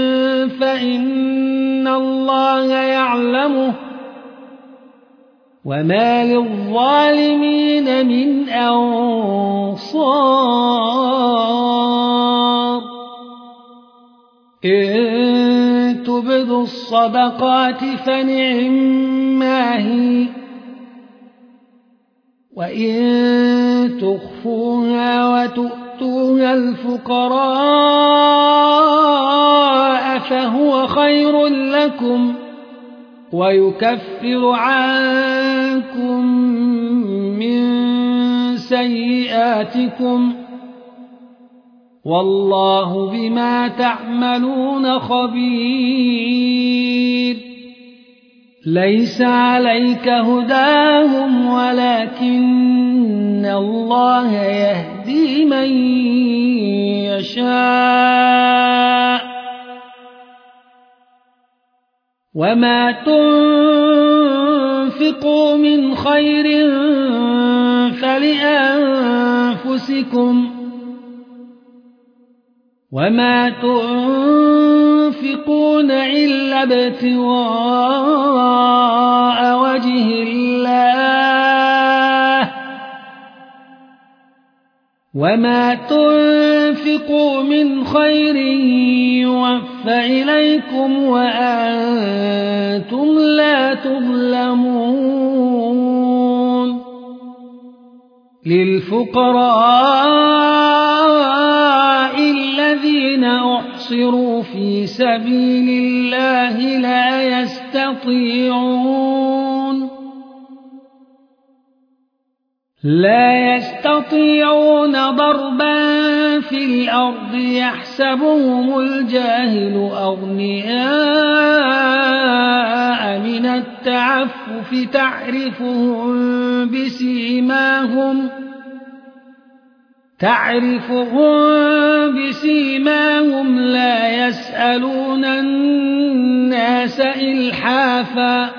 فإن الله يعلمه وما للظالمين من أنصار إن تبدوا الصدقات فنعما هي وإن تخفوها وتؤتوها الفقراء فهو خير لكم ويكفر عنكم من سيئاتكم والله بما تعملون خبير ليس عليك هداهم ولكن الله يهدي من يشاء وما تنفقوا من خير فلأنفسكم وما تنفقون إلا ابتغاء وجه الله وما تنفقوا من خير يوفى إليكم وأنتم لا تظلمون للفقراء الذين أحصروا في سبيل الله لا يستطيعون ضربا في الأرض يحسبهم الجاهل أغنياء من التعفف تعرفهم بسيماهم لا يسألون الناس إلحافا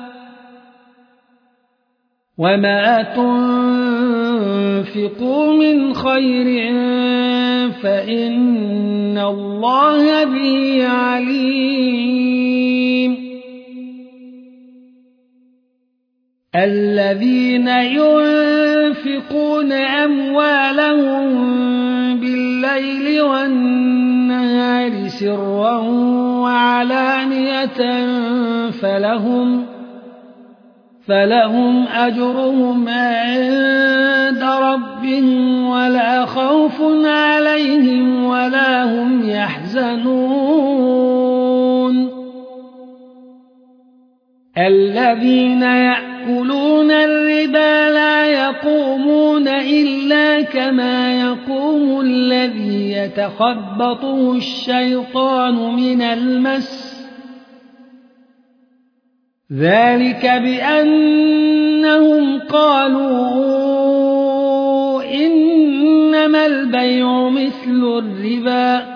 وما تنفقوا من خير فإن الله به عليم الذين ينفقون أموالهم بالليل والنهار سرا وعلانية فلهم أجرهم عند ربهم ولا خوف عليهم ولا هم يحزنون الذين يأكلون الربا لا يقومون إلا كما يقوم الذي يتخبطه الشيطان من المس ذلك بأنهم قالوا إنما البيع مثل الربا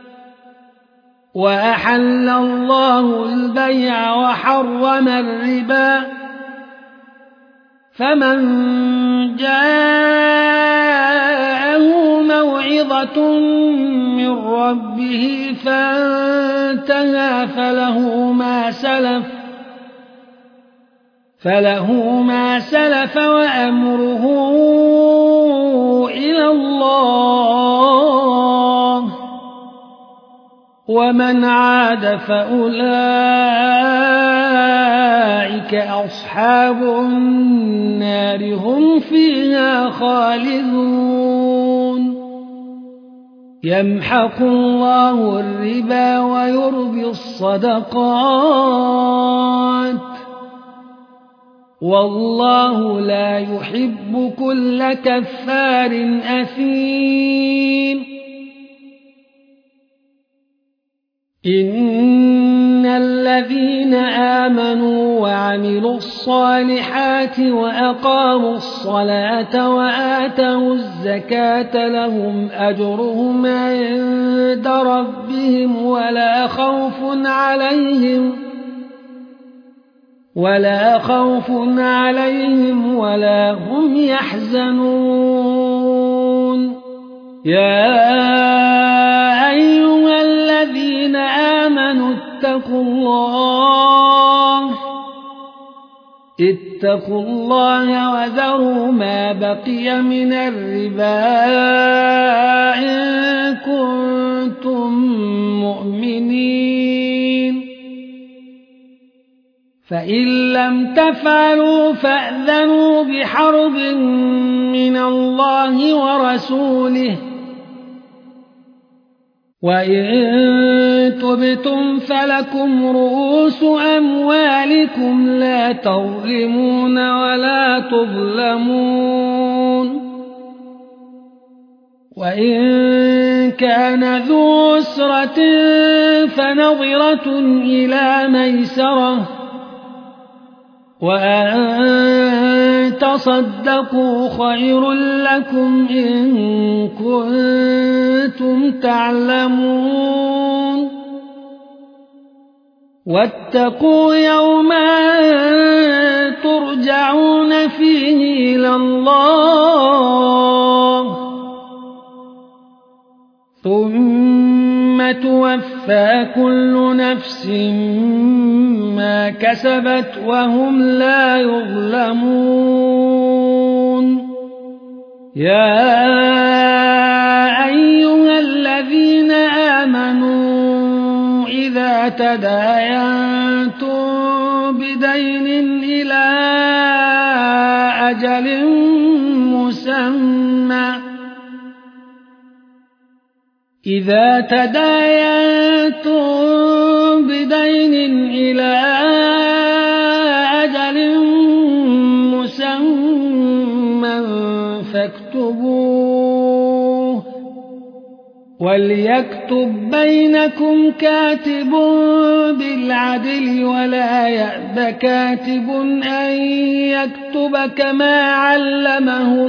وأحل الله البيع وحرم الربا فمن جاءه موعظة من ربه فانتهى فله ما سلف وأمره إلى الله ومن عاد فأولئك أصحاب النار هم فيها خالدون يمحق الله الربا ويربي الصدقات والله لا يحب كل كفار أثيم إن الذين آمنوا وعملوا الصالحات وأقاموا الصلاة وآتوا الزكاة لهم أجرهم عند ربهم ولا خوف عليهم ولا هم يحزنون يا أيها الذين آمنوا اتقوا الله وذروا ما بقي من الربا إن كنتم مؤمنين فإن لم تفعلوا فأذنوا بحرب من الله ورسوله وإن تبتم فلكم رؤوس أموالكم لا تظلمون ولا تظلمون وإن كان ذو عسرة فنظرة إلى ميسرة وأن تصدقوا خير لكم إن كنتم تعلمون واتقوا يوما ترجعون فيه إلى الله ثم توفى كل نفس ما كسبت وهم لا يظلمون يا أيها الذين آمنوا إذا تداينتم بدين إلى أجل مسمى إذا تداينتم بدين إلى أجل مسمى فاكتبوه وليكتب بينكم كاتب بالعدل ولا يأب كاتب أن يكتب كما علمه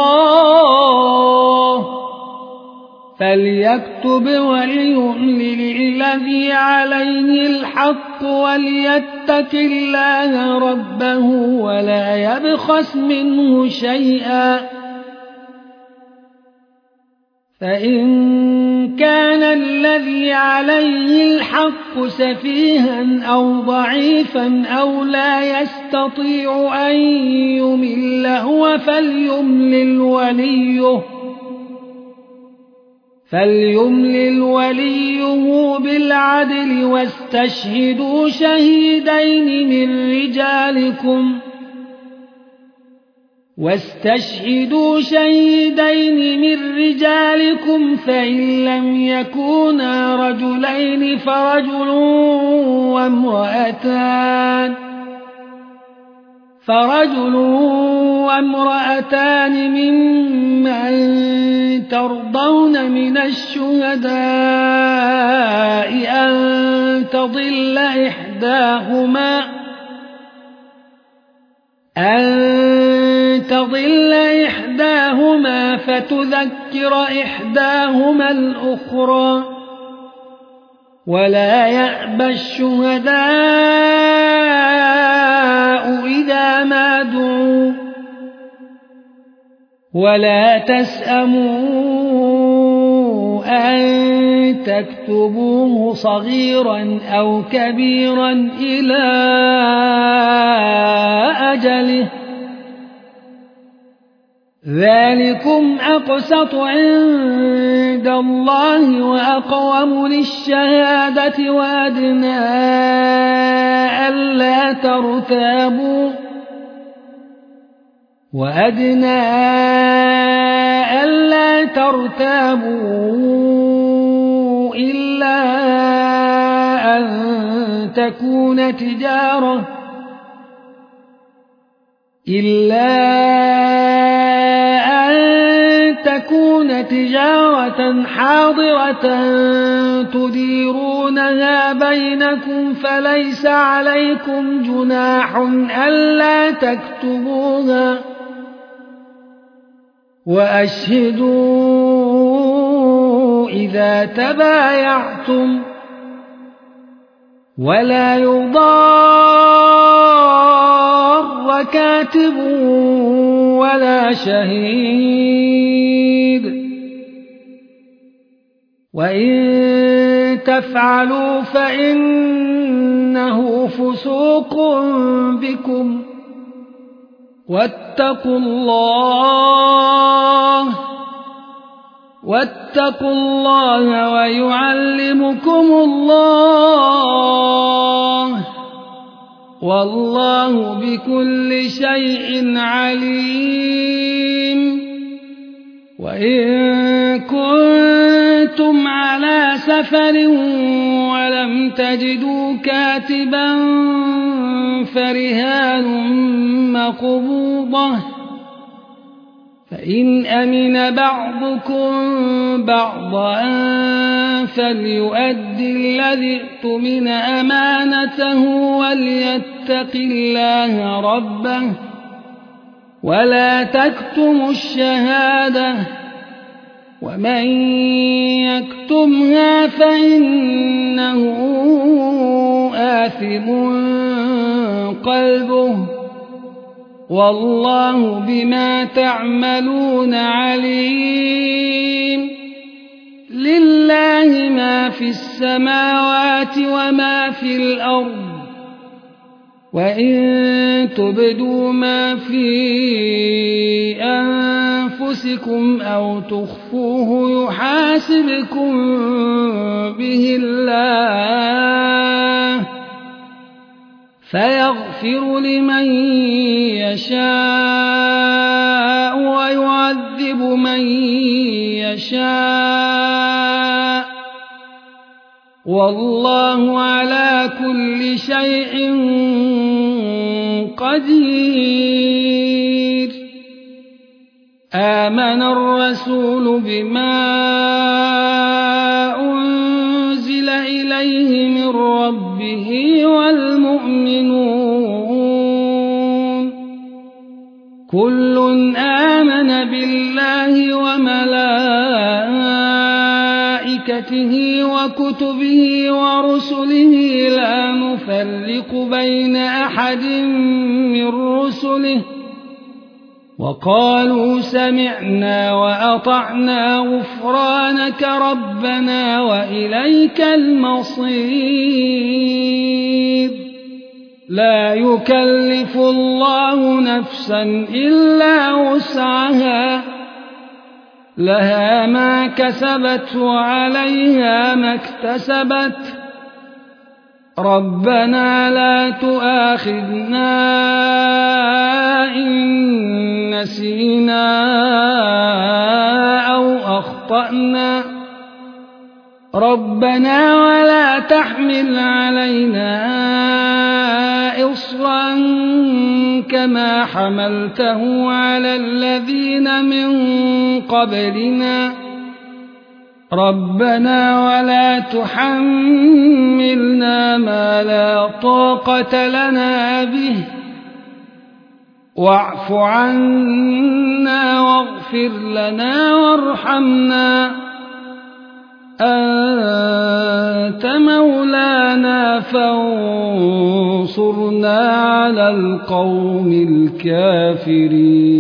الله فليكتب وليملل الذي عليه الحق وليتق الله ربه ولا يبخس منه شيئا فإن كان الذي عليه الحق سفيها أو ضعيفا أو لا يستطيع أن يمل هو فليملل وليه بالعدل واستشهدوا شهيدين من رجالكم فإن لم يكونا رجلين فرجل وامرأتان ممن ترضون من الشهداء أن تضل إحداهما فتذكر إحداهما الأخرى ولا يأبى الشهداء إذا ما دعوا ولا تسأموا أن تكتبوه صغيرا أو كبيرا إلى أجله ذلكم أقسط عند الله وأقوم للشهادة وأدنى ألا ترتابوا إلا أن تكون تجارة حاضرة تديرونها بينكم فليس عليكم جناح ألا تكتبوها وأشهدوا إذا تبايعتم ولا يضار كاتب ولا شهيد وإن تفعلوا فإنه فسوق بكم واتقوا الله ويعلمكم الله والله بكل شيء عليم وإن كنتم على سفر ولم تجدوا كاتبا فرهان مقبوضة فإن أمن بعضكم بعضا فليؤد الذي اؤتمن أمانته وليتق الله ربه ولا تكتموا الشهادة ومن يكتمها فإنه آثم قلبه والله بما تعملون عليم لله ما في السماوات وما في الأرض وإن تبدوا ما في أنفسكم أو تخفوه يحاسبكم به الله فيغفر لمن يشاء ويعذب من يشاء والله على كل شيء قدير آمن الرسول بما أنزل إليه من ربه والمؤمنون كل آمن بالله وملائكته وكتبه ورسله لا نفرق بين أحد من رسله وقالوا سمعنا وأطعنا غفرانك ربنا وإليك المصير لا يكلف الله نفسا إلا وسعها لها ما كسبت وعليها ما اكتسبت ربنا لا تؤاخذنا إن نسينا أو أخطأنا ربنا ولا تحمل علينا إصرا كما حملته على الذين من قبلنا ربنا ولا تحملنا ما لا طاقة لنا به واعف عنا واغفر لنا وارحمنا أنت مولانا فانصرنا على القوم الكافرين